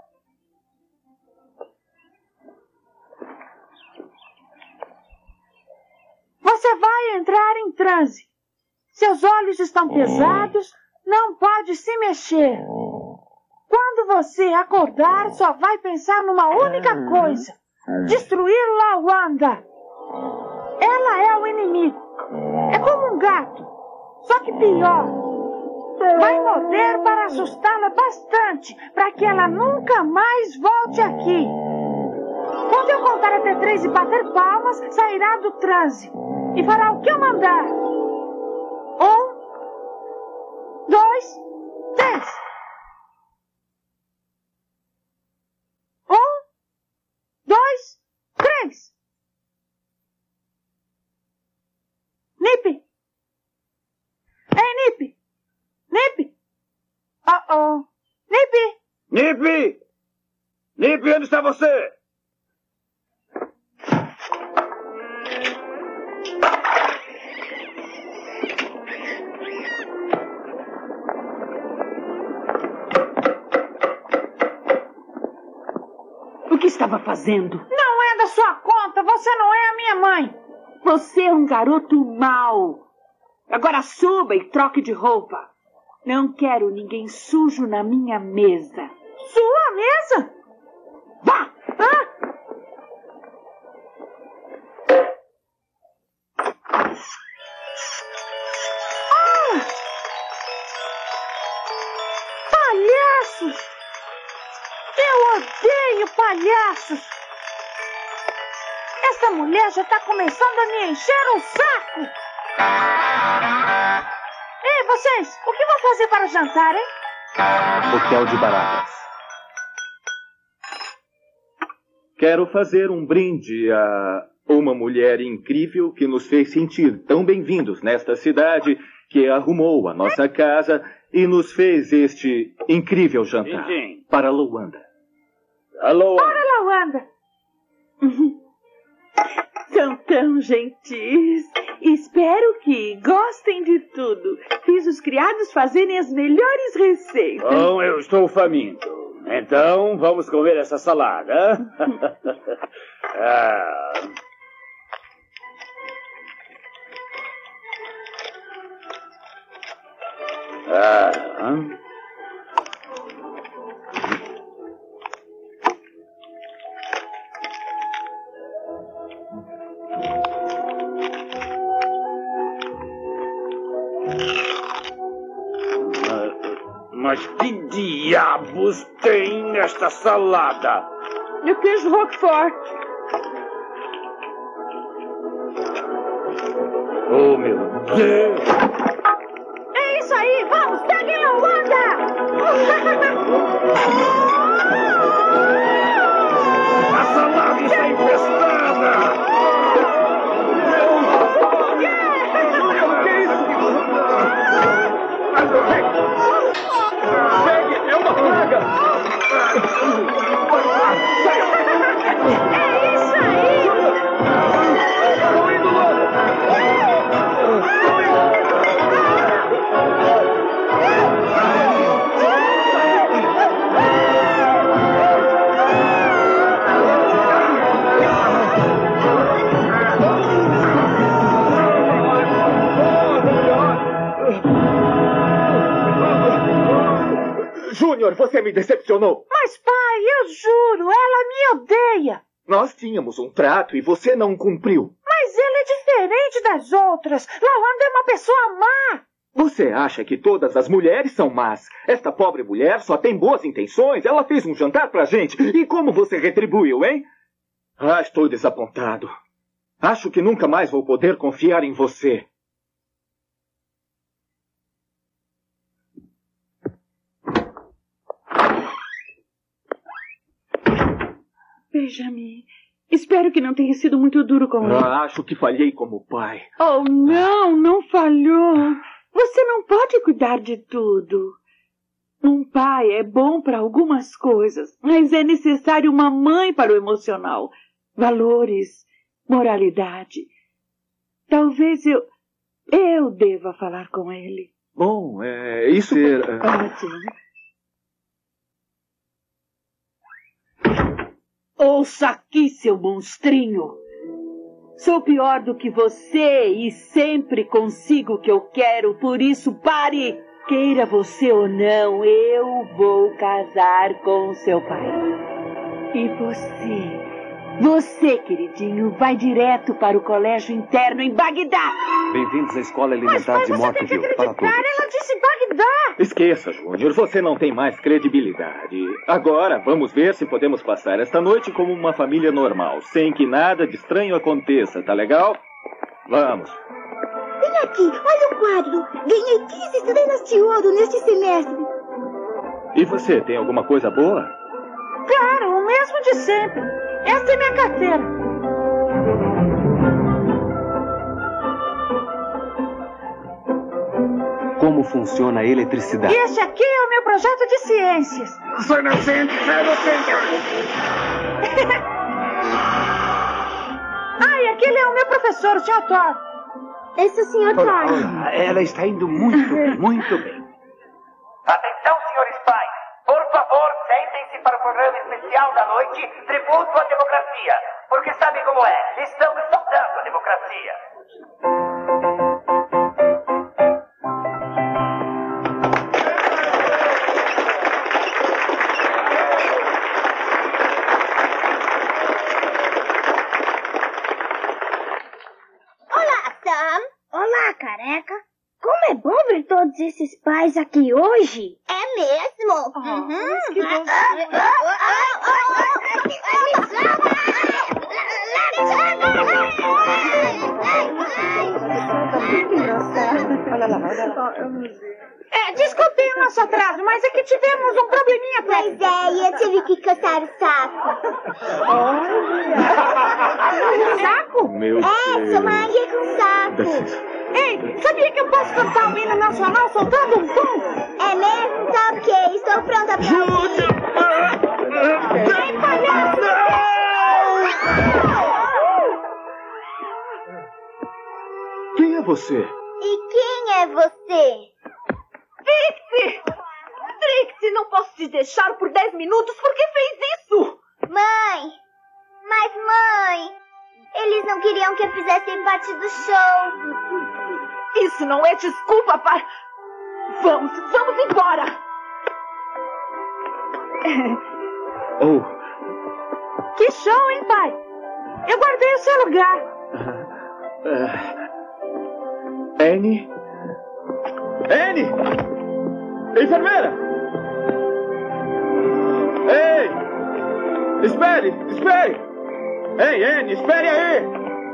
Você vai entrar em transe. Seus olhos estão pesados, não pode se mexer. Quando você acordar, só vai pensar numa única coisa: destruir Lowanda. Ela é o inimigo. É como um gato, só que pior. Vai morder para assustá-la bastante, para que ela nunca mais volte aqui. Quando eu contar até 3 e bater palmas, sairá do transe e fará o que eu mandar. 1, 2, 3. 1, 2, 3. Nip! Ei, Nip! Nip! Oh. Nip! Nip! Nip, onde está você? estava fazendo? Não é da sua conta. Você não é a minha mãe. Você é um garoto mau. Agora suba e troque de roupa. Não quero ninguém sujo na minha mesa. Sua mesa? Vá! Palhaços! Eu odeio palhaços! Essa mulher já está começando a me encher o saco! Ei, vocês! O que vão fazer para o jantar, hein? Hotel de Baratas. Quero fazer um brinde a uma mulher incrível que nos fez sentir tão bem-vindos nesta cidade, que arrumou a nossa casa e nos fez este incrível jantar. Sim. Para Luanda. Alô? Para Luanda! São tão gentis. Espero que gostem de tudo. Fiz os criados fazerem as melhores receitas. Bom, eu estou faminto. Então, vamos comer essa salada. Mas que diabos tem nesta salada? Eu queijo Roquefort. Oh, meu Deus! É isso aí! Vamos, peguem Luanda! A salada está infestada! É uma praga! É isso aí! Júnior, você me decepcionou. Mas, pai, eu juro, ela me odeia. Nós tínhamos um trato e você não cumpriu. Mas ele é diferente das outras. Lawanda é uma pessoa má. Você acha que todas as mulheres são más? Esta pobre mulher só tem boas intenções. Ela fez um jantar pra gente. E como você retribuiu, hein? Ah, estou desapontado. Acho que nunca mais vou poder confiar em você. Benjamin, espero que não tenha sido muito duro com ele. Acho que falhei como pai. Oh, não falhou. Você não pode cuidar de tudo. Um pai é bom para algumas coisas, mas é necessário uma mãe para o emocional. Valores, moralidade. Talvez eu deva falar com ele. Bom, isso... Ótimo. Ouça aqui, seu monstrinho. Sou pior do que você e sempre consigo o que eu quero, por isso pare. Queira você ou não, eu vou casar com seu pai. E você, queridinho, vai direto para o colégio interno em Bagdá. Bem-vindos à Escola Elementar de Mortville. Para todos. Ela disse Bagdá. Esqueça, Júnior, você não tem mais credibilidade. Agora, vamos ver se podemos passar esta noite como uma família normal, sem que nada de estranho aconteça, tá legal? Vamos. Vem aqui, olha o quadro. Ganhei 15 estrelas de ouro neste semestre. E você, tem alguma coisa boa? Claro, o mesmo de sempre. Esta é minha carteira. Como funciona a eletricidade? E este aqui é o meu projeto de ciências. Sou inocente, sou inocente. E aquele é o meu professor, o Sr. Thor. Esse é o Sr. Thor. Ela está indo muito bem, muito bem. Atenção, senhores pais. Por favor, Sentem-se para o programa especial da noite, Tributo à Democracia. Porque sabe como é? Estamos soltando a democracia. Olá, Sam. Olá, careca. Como é bom ver todos esses pais aqui hoje. É mesmo? Que desculpem o nosso atraso, mas é que tivemos um probleminha pra... Pois é, e eu tive que coçar o saco. Saco? Meu Sou uma águia com saco. Ei, sabia que eu posso cantar o hino nacional soltando um pum? É mesmo? Tá ok, estou pronta pra... Vem, palhaço! Quem é você? E quem é você? Trixie! Trixie, não posso te deixar por 10 minutos porque fez isso! Mãe! Mas, mãe, eles não queriam que eu fizesse parte do show. Isso não é desculpa para... Vamos embora! Oh, Que show, hein, pai? Eu guardei o seu lugar. Annie? Annie! Enfermeira! Ei! Espere! Ei, Annie, espere aí!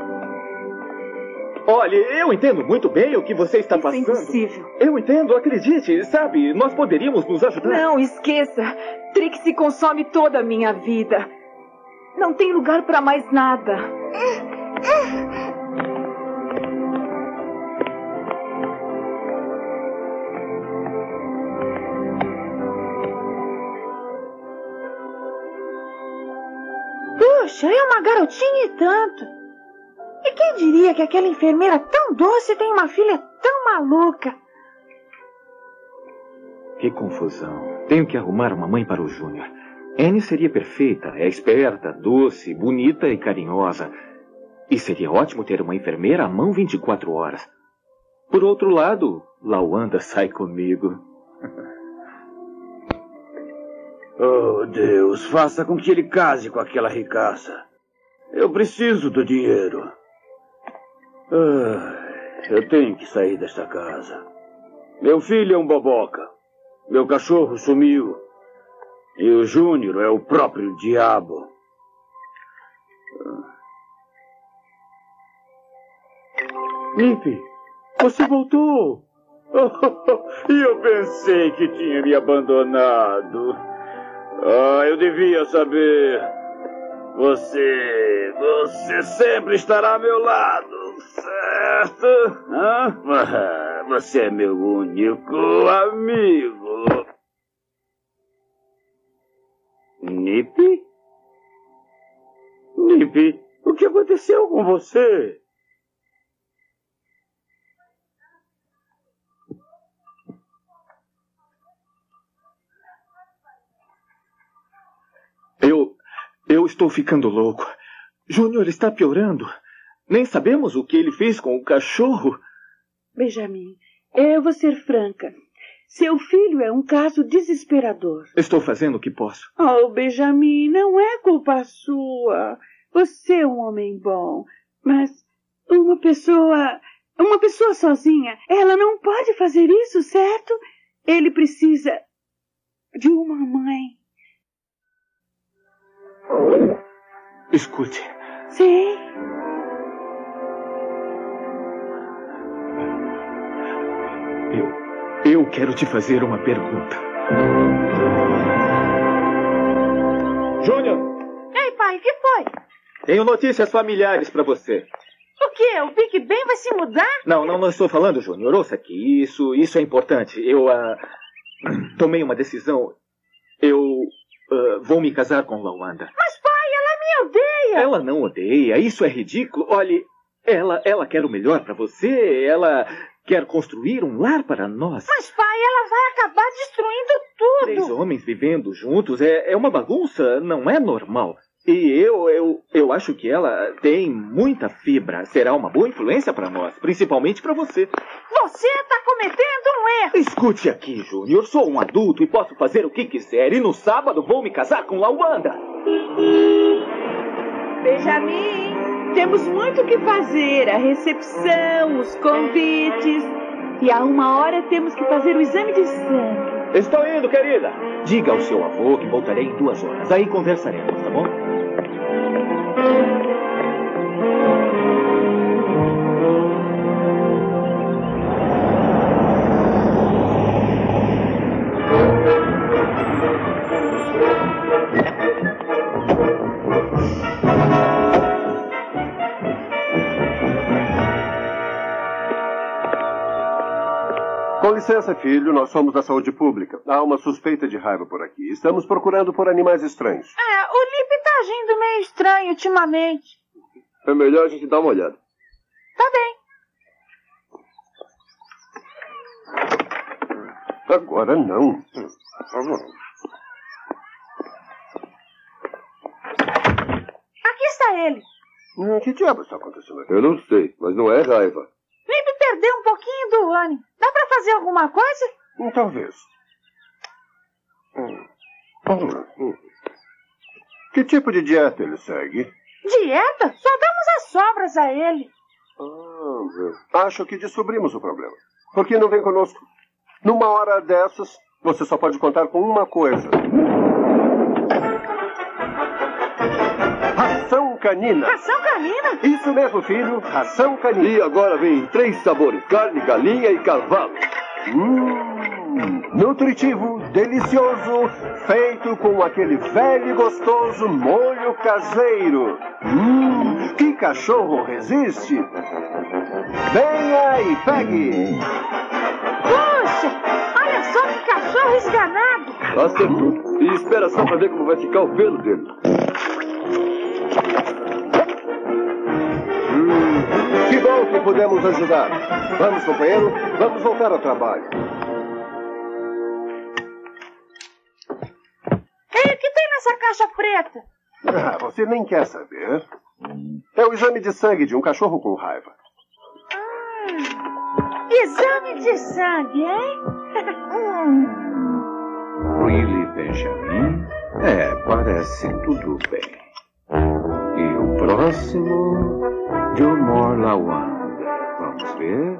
Olha, eu entendo muito bem o que você está passando. É impossível. Eu entendo, acredite, sabe, nós poderíamos nos ajudar. Não, esqueça. Trixie consome toda a minha vida. Não tem lugar para mais nada. Puxa, é uma garotinha e tanto. E quem diria que aquela enfermeira tão doce tem uma filha tão maluca? Que confusão. Tenho que arrumar uma mãe para o Júnior. Annie seria perfeita, é esperta, doce, bonita e carinhosa. E seria ótimo ter uma enfermeira à mão 24 horas. Por outro lado, Lawanda sai comigo. Oh, Deus, faça com que ele case com aquela ricaça. Eu preciso do dinheiro. Eu tenho que sair desta casa. Meu filho é um boboca. Meu cachorro sumiu. E o Júnior é o próprio diabo. Nippy, você voltou. E eu pensei que tinha me abandonado. Eu devia saber. Você sempre estará ao meu lado, certo? Você é meu único amigo. Nippy? Nippy, o que aconteceu com você? Eu estou ficando louco. Júnior está piorando. Nem sabemos o que ele fez com o cachorro. Benjamin, eu vou ser franca. Seu filho é um caso desesperador. Estou fazendo o que posso. Oh, Benjamin, não é culpa sua. Você é um homem bom. Mas uma pessoa sozinha, ela não pode fazer isso, certo? Ele precisa de uma mãe. Escute. Sim. Eu quero te fazer uma pergunta. Júnior! Ei, pai, o que foi? Tenho notícias familiares para você. O quê? O Big Ben vai se mudar? Não estou falando, Júnior. Ouça aqui. Isso é importante. Eu tomei uma decisão. Eu vou me casar com Lawanda. Mas, pai, ela me odeia. Ela não odeia. Isso é ridículo. Olhe, ela quer o melhor para você. Quer construir um lar para nós. Mas, pai, ela vai acabar destruindo tudo. 3 homens vivendo juntos é uma bagunça, não é normal. E eu acho que ela tem muita fibra. Será uma boa influência para nós, principalmente para você. Você está cometendo um erro. Escute aqui, Júnior. Sou um adulto e posso fazer o que quiser. E no sábado vou me casar com Lawanda. Benjamin, temos muito o que fazer. A recepção, os convites. E a 1h temos que fazer o exame de sangue. Estou indo, querida. Diga ao seu avô que voltarei em 2 horas. Aí conversaremos, tá bom? Com licença, filho, nós somos da saúde pública. Há uma suspeita de raiva por aqui. Estamos procurando por animais estranhos. O Lipe tá agindo meio estranho ultimamente. É melhor a gente dar uma olhada. Tá bem. Agora não. Aqui está ele. Que diabo está acontecendo aqui? Eu não sei, mas não é raiva. Lipe perdeu um pouquinho do ânimo. Dá pra fazer alguma coisa? Talvez. Que tipo de dieta ele segue? Dieta? Só damos as sobras a ele. Acho que descobrimos o problema. Por que não vem conosco? Numa hora dessas, você só pode contar com uma coisa. Ração canina. Ração canina? Isso mesmo, filho. Ração canina. E agora vem 3 sabores: carne, galinha e cavalo. Nutritivo, delicioso, feito com aquele velho e gostoso molho caseiro. Que cachorro resiste? Venha e pegue. Puxa, olha só que cachorro esganado. Acertou. E espera só pra ver como vai ficar o pelo dele. Que bom que pudemos ajudar. Vamos, companheiro, vamos voltar ao trabalho. Ei, o que tem nessa caixa preta? Você nem quer saber. É o exame de sangue de um cachorro com raiva. Exame de sangue, hein? Really, Benjamin? Parece tudo bem. E o próximo, Gilmore Lawanda. Vamos ver.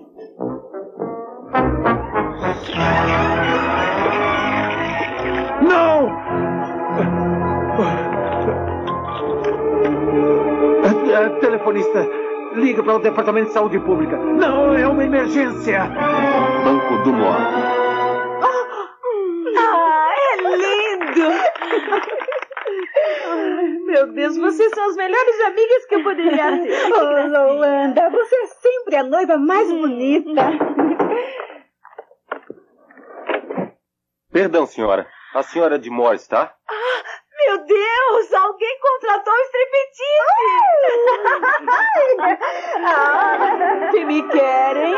Não! Telefonista, liga para o Departamento de Saúde Pública. Não, é uma emergência. Banco do Moa. É lindo! Meu Deus, vocês são as melhores amigas que eu poderia ter. Lawanda, você é sempre a noiva mais bonita. Perdão, senhora. A senhora de Morris, tá? Meu Deus, alguém contratou o striptease. Que me querem.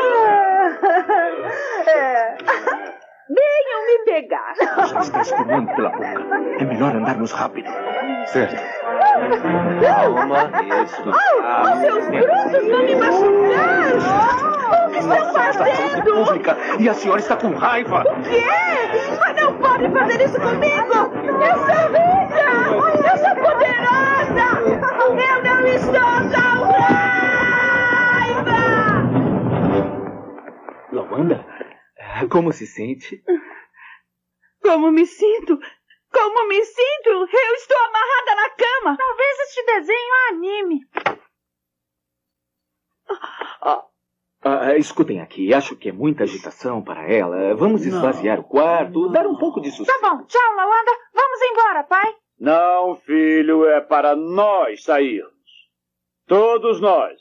Venham me pegar. Já está espumando pela boca. É melhor andarmos rápido. Certo. Calma, isso. Os seus brutos vão me machucar. O que estão fazendo? Pública, e a senhora está com raiva. O quê? Mas não pode fazer isso comigo. Eu sou rica. Eu sou poderosa. Eu não estou com raiva. Lawanda, como se sente? Como me sinto? Como me sinto? Eu estou amarrada na cama. Talvez este desenho a anime. Escutem aqui, acho que é muita agitação para ela. Vamos esvaziar o quarto, dar um pouco de sossego. Tá bom, tchau, Lawanda. Vamos embora, pai. Não, filho, é para nós sairmos. Todos nós.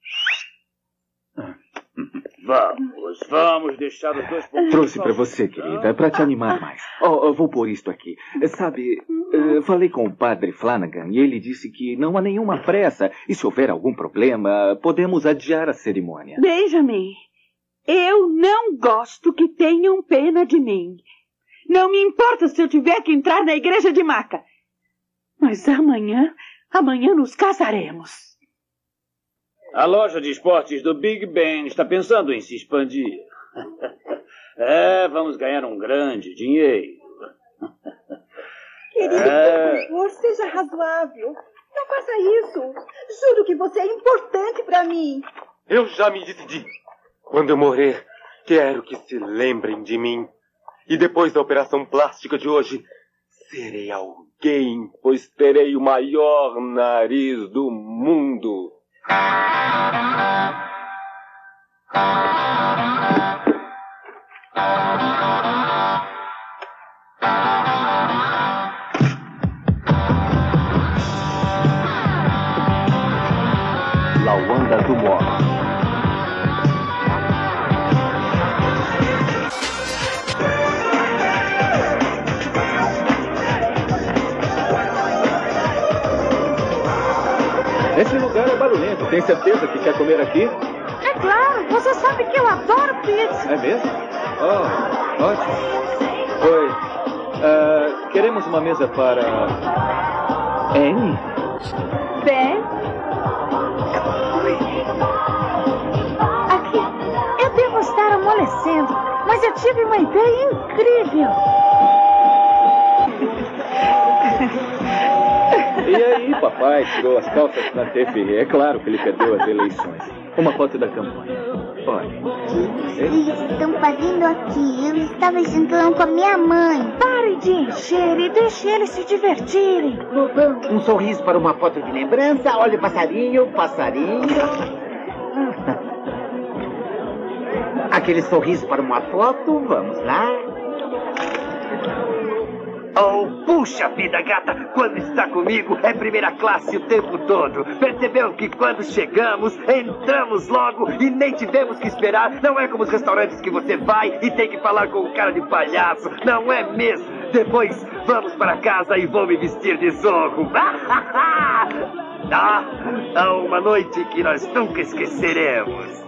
Vamos deixar os dois... Trouxe para você, querida, para te animar mais. Vou pôr isto aqui. Sabe, falei com o padre Flanagan e ele disse que não há nenhuma pressa. E se houver algum problema, podemos adiar a cerimônia. Benjamin, Eu não gosto que tenham pena de mim. Não me importa se eu tiver que entrar na igreja de Maca. Mas amanhã nos casaremos. A loja de esportes do Big Ben está pensando em se expandir. Vamos ganhar um grande dinheiro. Querido, por favor, seja razoável. Não faça isso. Juro que você é importante para mim. Eu já me decidi. Quando eu morrer, quero que se lembrem de mim. E depois da operação plástica de hoje, serei alguém, pois terei o maior nariz do mundo. Lawanda Dumois. Esse lugar é barulhento. Tem certeza que quer comer aqui? É claro, você sabe que eu adoro pizza. É mesmo? Oh, ótimo. Oi. Queremos uma mesa para... Annie? Ben? Aqui, eu devo estar amolecendo, mas eu tive uma ideia incrível. E aí, papai tirou as calças na TV. É claro que ele perdeu as eleições. Uma foto da campanha. Olha. Eles estão fazendo aqui? Eu estava jantando com a minha mãe. Pare de encher e deixe eles se divertirem. Um sorriso para uma foto de lembrança. Olha o passarinho, passarinho. Aquele sorriso para uma foto. Vamos lá. Oh, puxa vida, gata, quando está comigo é primeira classe o tempo todo. Percebeu que quando chegamos, entramos logo e nem tivemos que esperar. Não é como os restaurantes que você vai e tem que falar com o cara de palhaço. Não é mesmo. Depois vamos para casa e vou me vestir de zorro. Uma noite que nós nunca esqueceremos.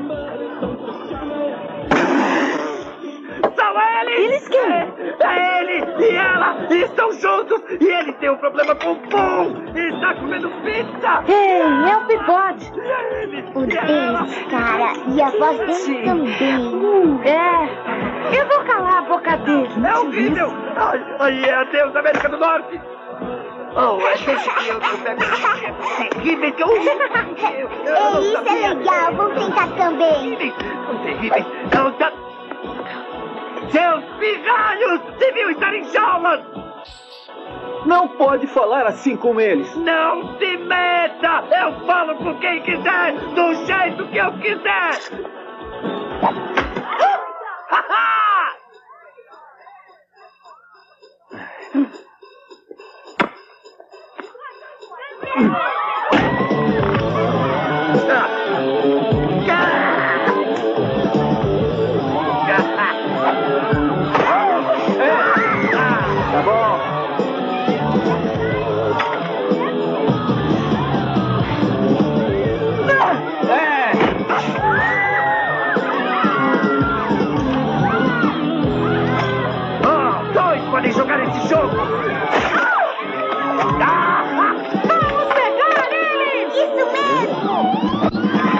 São eles! Eles quem? É ele e ela! Estão juntos! E ele tem um problema com o pum! Está comendo pizza! Ei, é o Bigode! O desse cara e a voz dele também. Eu vou calar a boca dele. É horrível! Ai, é adeus, América do Norte! Deixa que eu pego terríveis que eu... Isso é legal, vamos tentar também. Terríveis! Seus pirralhos deviam estar em jaulas! Não pode falar assim com eles. Não se meta! Eu falo com quem quiser, do jeito que eu quiser! Tá bom. Dois podem jogar esse jogo! Vamos pegar eles! Isso mesmo!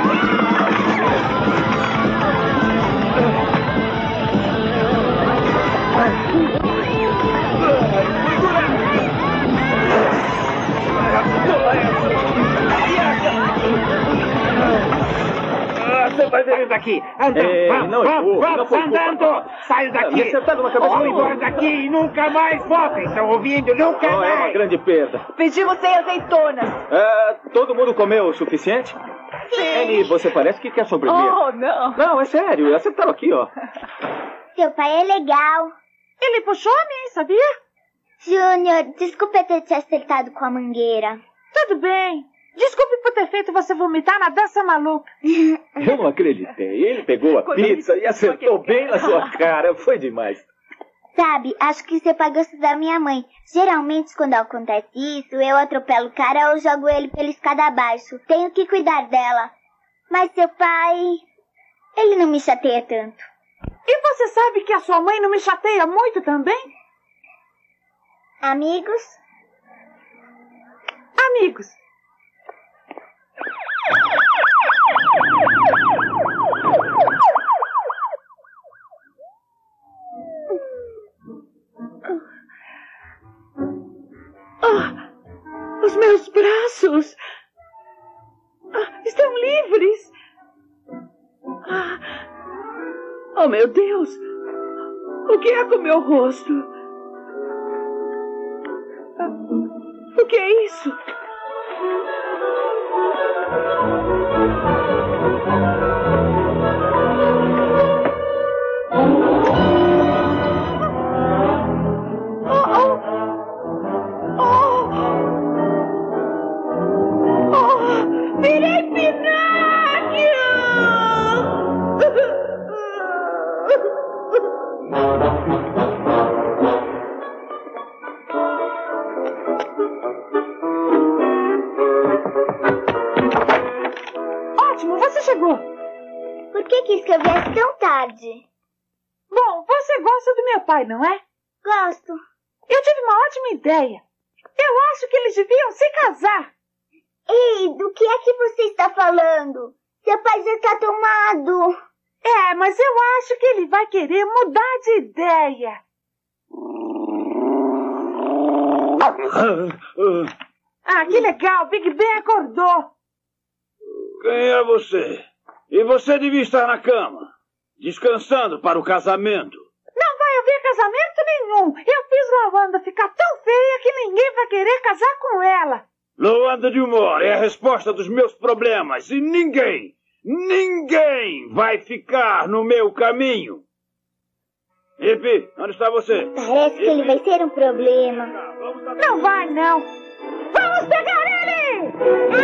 Você vai ver daqui. Vamos, andando. Saiam daqui. Acertado na cabeça. Vão embora daqui e nunca mais voltem. Estão ouvindo? Nunca É uma mais. grande perda. Pedimos 100 azeitonas. Todo mundo comeu o suficiente? Sim. Annie, você parece que quer sobreviver. Oh, não. Não, é sério. Acertaram aqui, ó. Seu pai é legal. Ele puxou a mim, sabia? Júnior, desculpa ter te acertado com a mangueira. Tudo bem. Desculpe por ter feito você vomitar na dança maluca. Eu não acreditei. Ele pegou a pizza e acertou bem na sua cara. Foi demais. Sabe, acho que seu pai gosta da minha mãe. Geralmente, quando acontece isso, eu atropelo o cara ou jogo ele pela escada abaixo. Tenho que cuidar dela. Mas seu pai... Ele não me chateia tanto. E você sabe que a sua mãe não me chateia muito também? Amigos? Amigos. Os meus braços estão livres. Oh, meu Deus! O que é com o meu rosto? O que é isso? Virei Pinóquio! Ótimo, você chegou. Por que quis que eu viesse tão tarde? Bom, você gosta do meu pai, não é? Gosto. Eu tive uma ótima ideia. Eu acho que eles deviam se casar. Ei, do que é que você está falando? Seu pai já está tomado. É, mas eu acho que ele vai querer mudar de ideia. Ah, que legal, Big Ben acordou. Quem é você? E você devia estar na cama, descansando para o casamento. Não vai haver casamento nenhum. Eu fiz Lawanda ficar tão feia que ninguém vai querer casar com ela. Lawanda Dumore é a resposta dos meus problemas e ninguém vai ficar no meu caminho. Ip, onde está você? Parece que ele vai ser um problema. Não vai, não. Vamos pegar ele!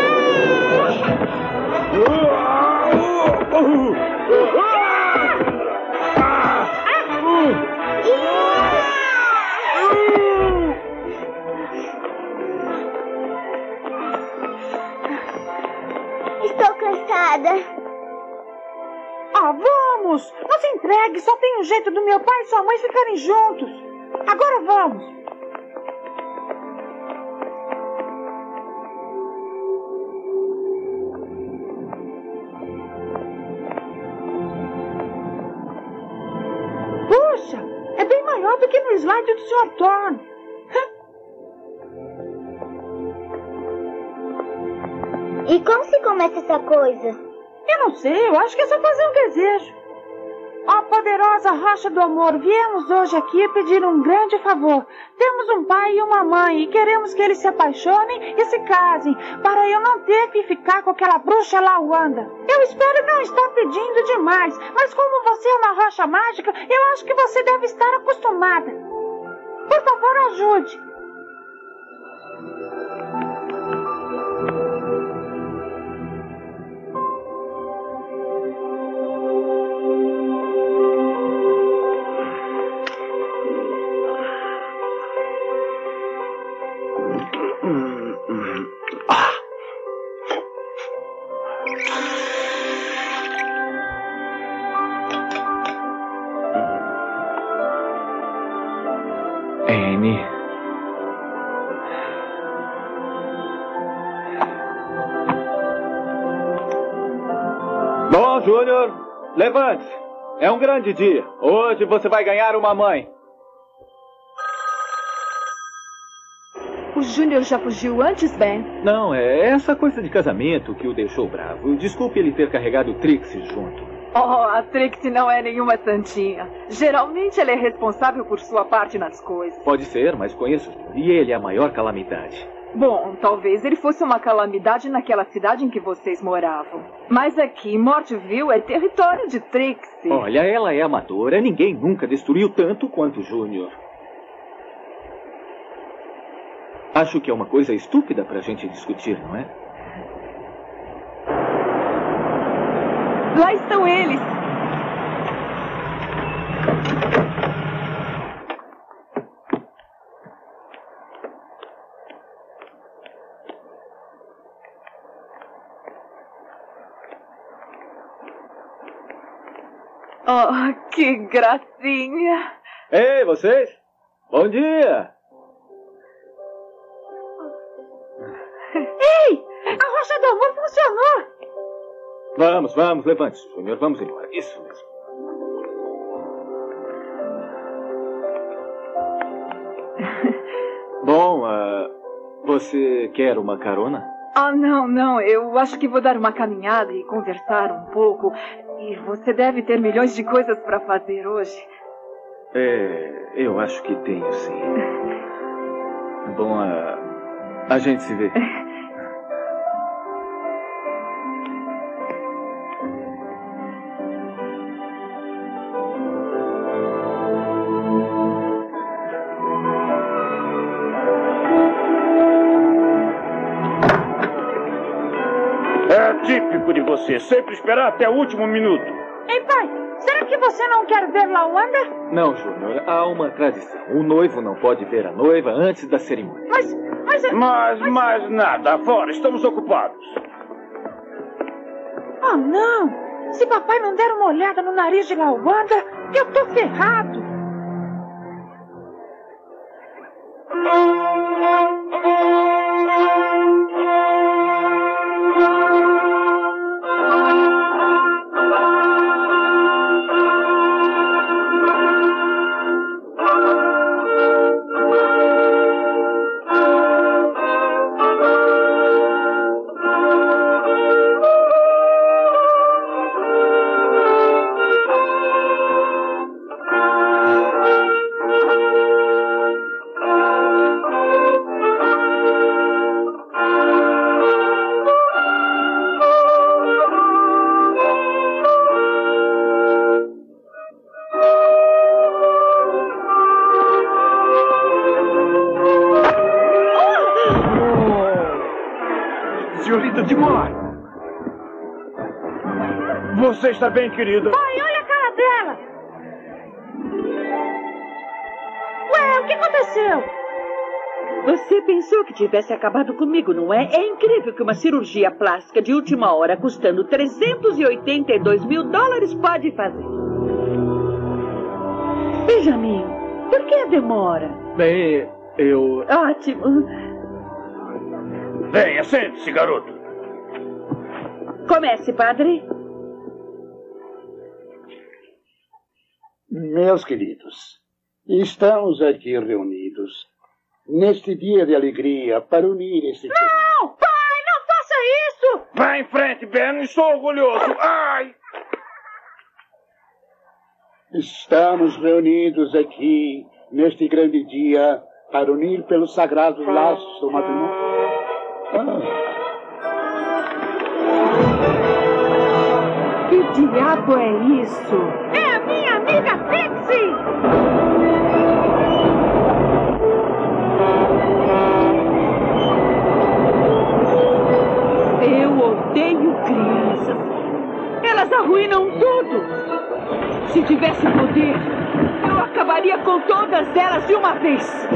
Estou cansada. Ah, vamos! Não se entregue, só tem um jeito do meu pai e sua mãe ficarem juntos. Agora vamos! Puxa, é bem maior do que no slide do Sr. Thorne. E como se começa essa coisa? Eu não sei, eu acho que é só fazer um desejo. Ó poderosa rocha do amor, viemos hoje aqui pedir um grande favor. Temos um pai e uma mãe e queremos que eles se apaixonem e se casem, para eu não ter que ficar com aquela bruxa Lawanda. Eu espero não estar pedindo demais, mas como você é uma rocha mágica, eu acho que você deve estar acostumada. Por favor, ajude. Anne. Bom, Júnior, levante-se. É um grande dia. Hoje você vai ganhar uma mãe. O Júnior já fugiu antes, Ben? Não, é essa coisa de casamento que o deixou bravo. Desculpe ele ter carregado o Trixie junto. Oh, a Trixie não é nenhuma santinha. Geralmente ela é responsável por sua parte nas coisas. Pode ser, mas conheço. E ele é a maior calamidade. Bom, talvez ele fosse uma calamidade naquela cidade em que vocês moravam. Mas aqui, Mortville é território de Trixie. Olha, ela é amadora. Ninguém nunca destruiu tanto quanto o Júnior. Acho que é uma coisa estúpida pra gente discutir, não é? Lá estão eles. Oh, que gracinha. Ei, vocês! Bom dia! Ei! A rocha do amor funcionou! Vamos, levante-se, Júnior. Vamos embora. Isso mesmo. Bom, você quer uma carona? Ah, não. Eu acho que vou dar uma caminhada e conversar um pouco. E você deve ter milhões de coisas para fazer hoje. Eu acho que tenho, sim. Bom, a gente se vê. É típico de você, sempre esperar até o último minuto. Ei, pai, será que você não quer ver Lawanda? Não, Júnior, há uma tradição. O noivo não pode ver a noiva antes da cerimônia. Mas nada, fora, estamos ocupados. Oh, não! Se papai não der uma olhada no nariz de Lawanda, eu tô ferrado. Senhorita Timor! Você está bem, querida? Pai, olha a cara dela! Ué, o que aconteceu? Você pensou que tivesse acabado comigo, não é? É incrível que uma cirurgia plástica de última hora custando $382 mil pode fazer. Benjamin, por que a demora? Bem, eu... Ótimo. Venha, sente-se, garoto. Comece, padre. Meus queridos, estamos aqui reunidos neste dia de alegria para unir este... Não! Pai, não faça isso! Vá em frente, Ben, estou orgulhoso. Ai! Estamos reunidos aqui neste grande dia para unir pelos sagrados laços do matrimônio. Que diabo é isso? É a minha amiga Pixie! Eu odeio crianças. Elas arruinam tudo. Se tivesse poder, eu acabaria com todas elas de uma vez.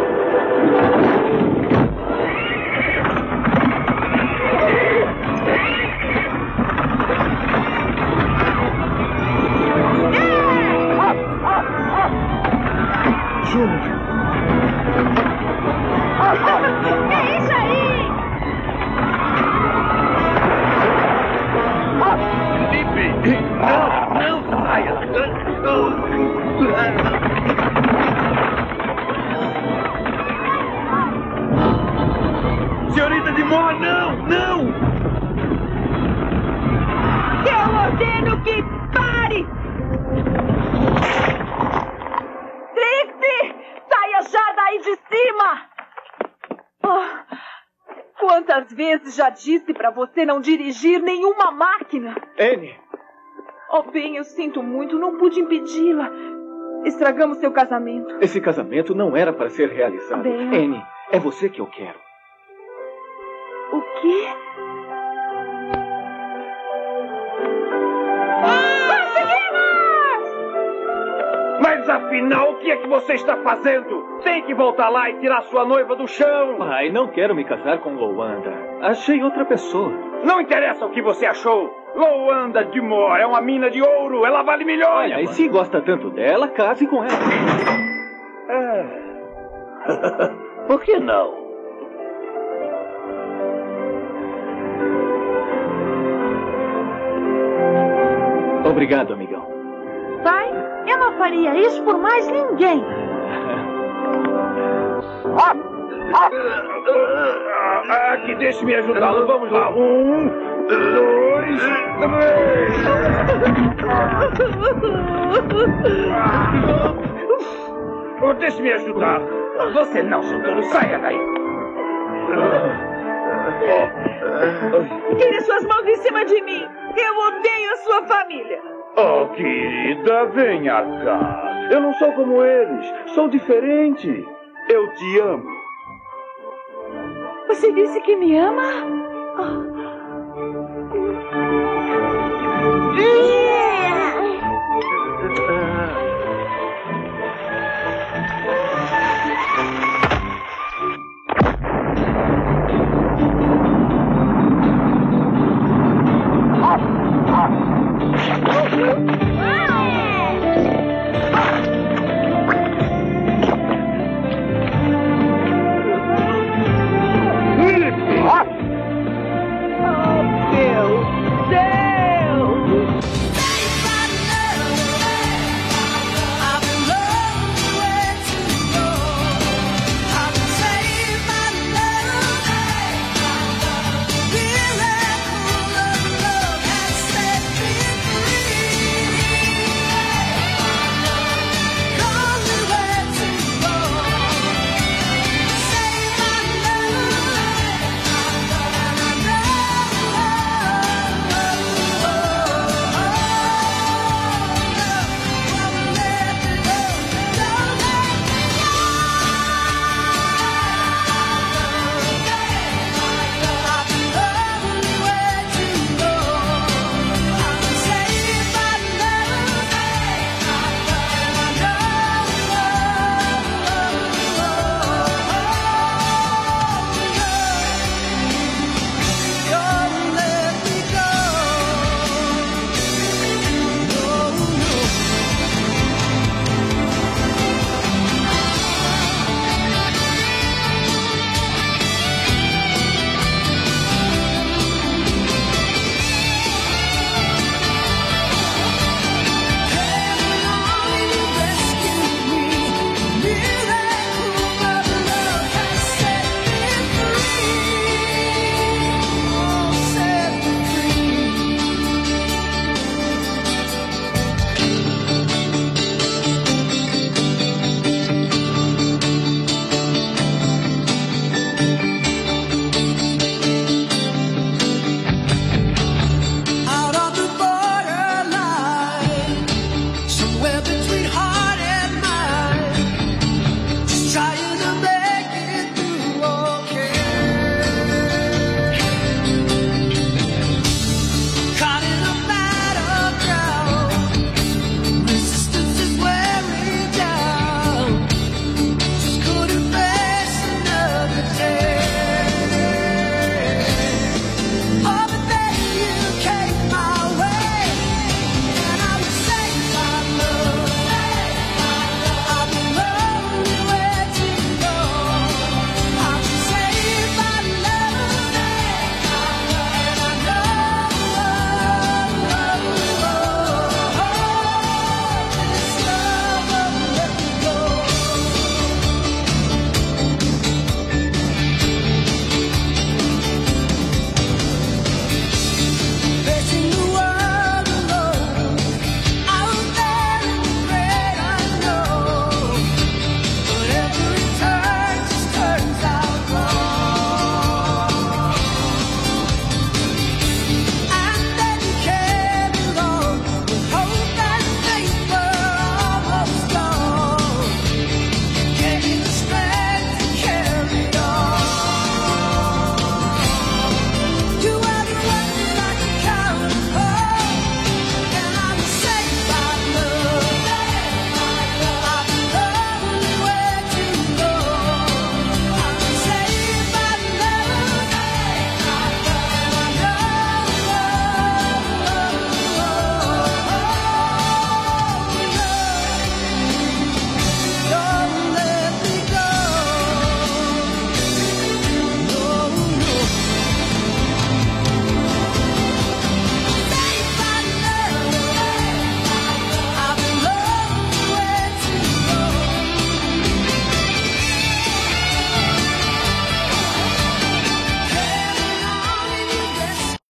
Júnior. É isso aí! Felipe! Não saia! Senhorita de Moa, não! Eu ordeno que pare! Saia já daí de cima! Quantas vezes já disse pra você não dirigir nenhuma máquina? Anne! Oh, bem, eu sinto muito, não pude impedi-la. Estragamos seu casamento. Esse casamento não era para ser realizado. Bem... Anne, é você que eu quero. O quê? Mas afinal, o que é que você está fazendo? Tem que voltar lá e tirar sua noiva do chão. Pai, não quero me casar com Lawanda. Achei outra pessoa. Não interessa o que você achou. Lowanda de Moore é uma mina de ouro. Ela vale milhões. Olha, e se gosta tanto dela, case com ela. Por que não? Obrigado, amigão. Pai, eu não faria isso por mais ninguém. Aqui, deixe-me ajudá-lo. Vamos lá. 1, 2, 3. Deixe-me ajudar. Você não, seu tolo. Saia daí. Tire suas mãos de cima de mim. Eu odeio a sua família. Oh, querida, venha cá. Eu não sou como eles. Sou diferente. Eu te amo. Você disse que me ama?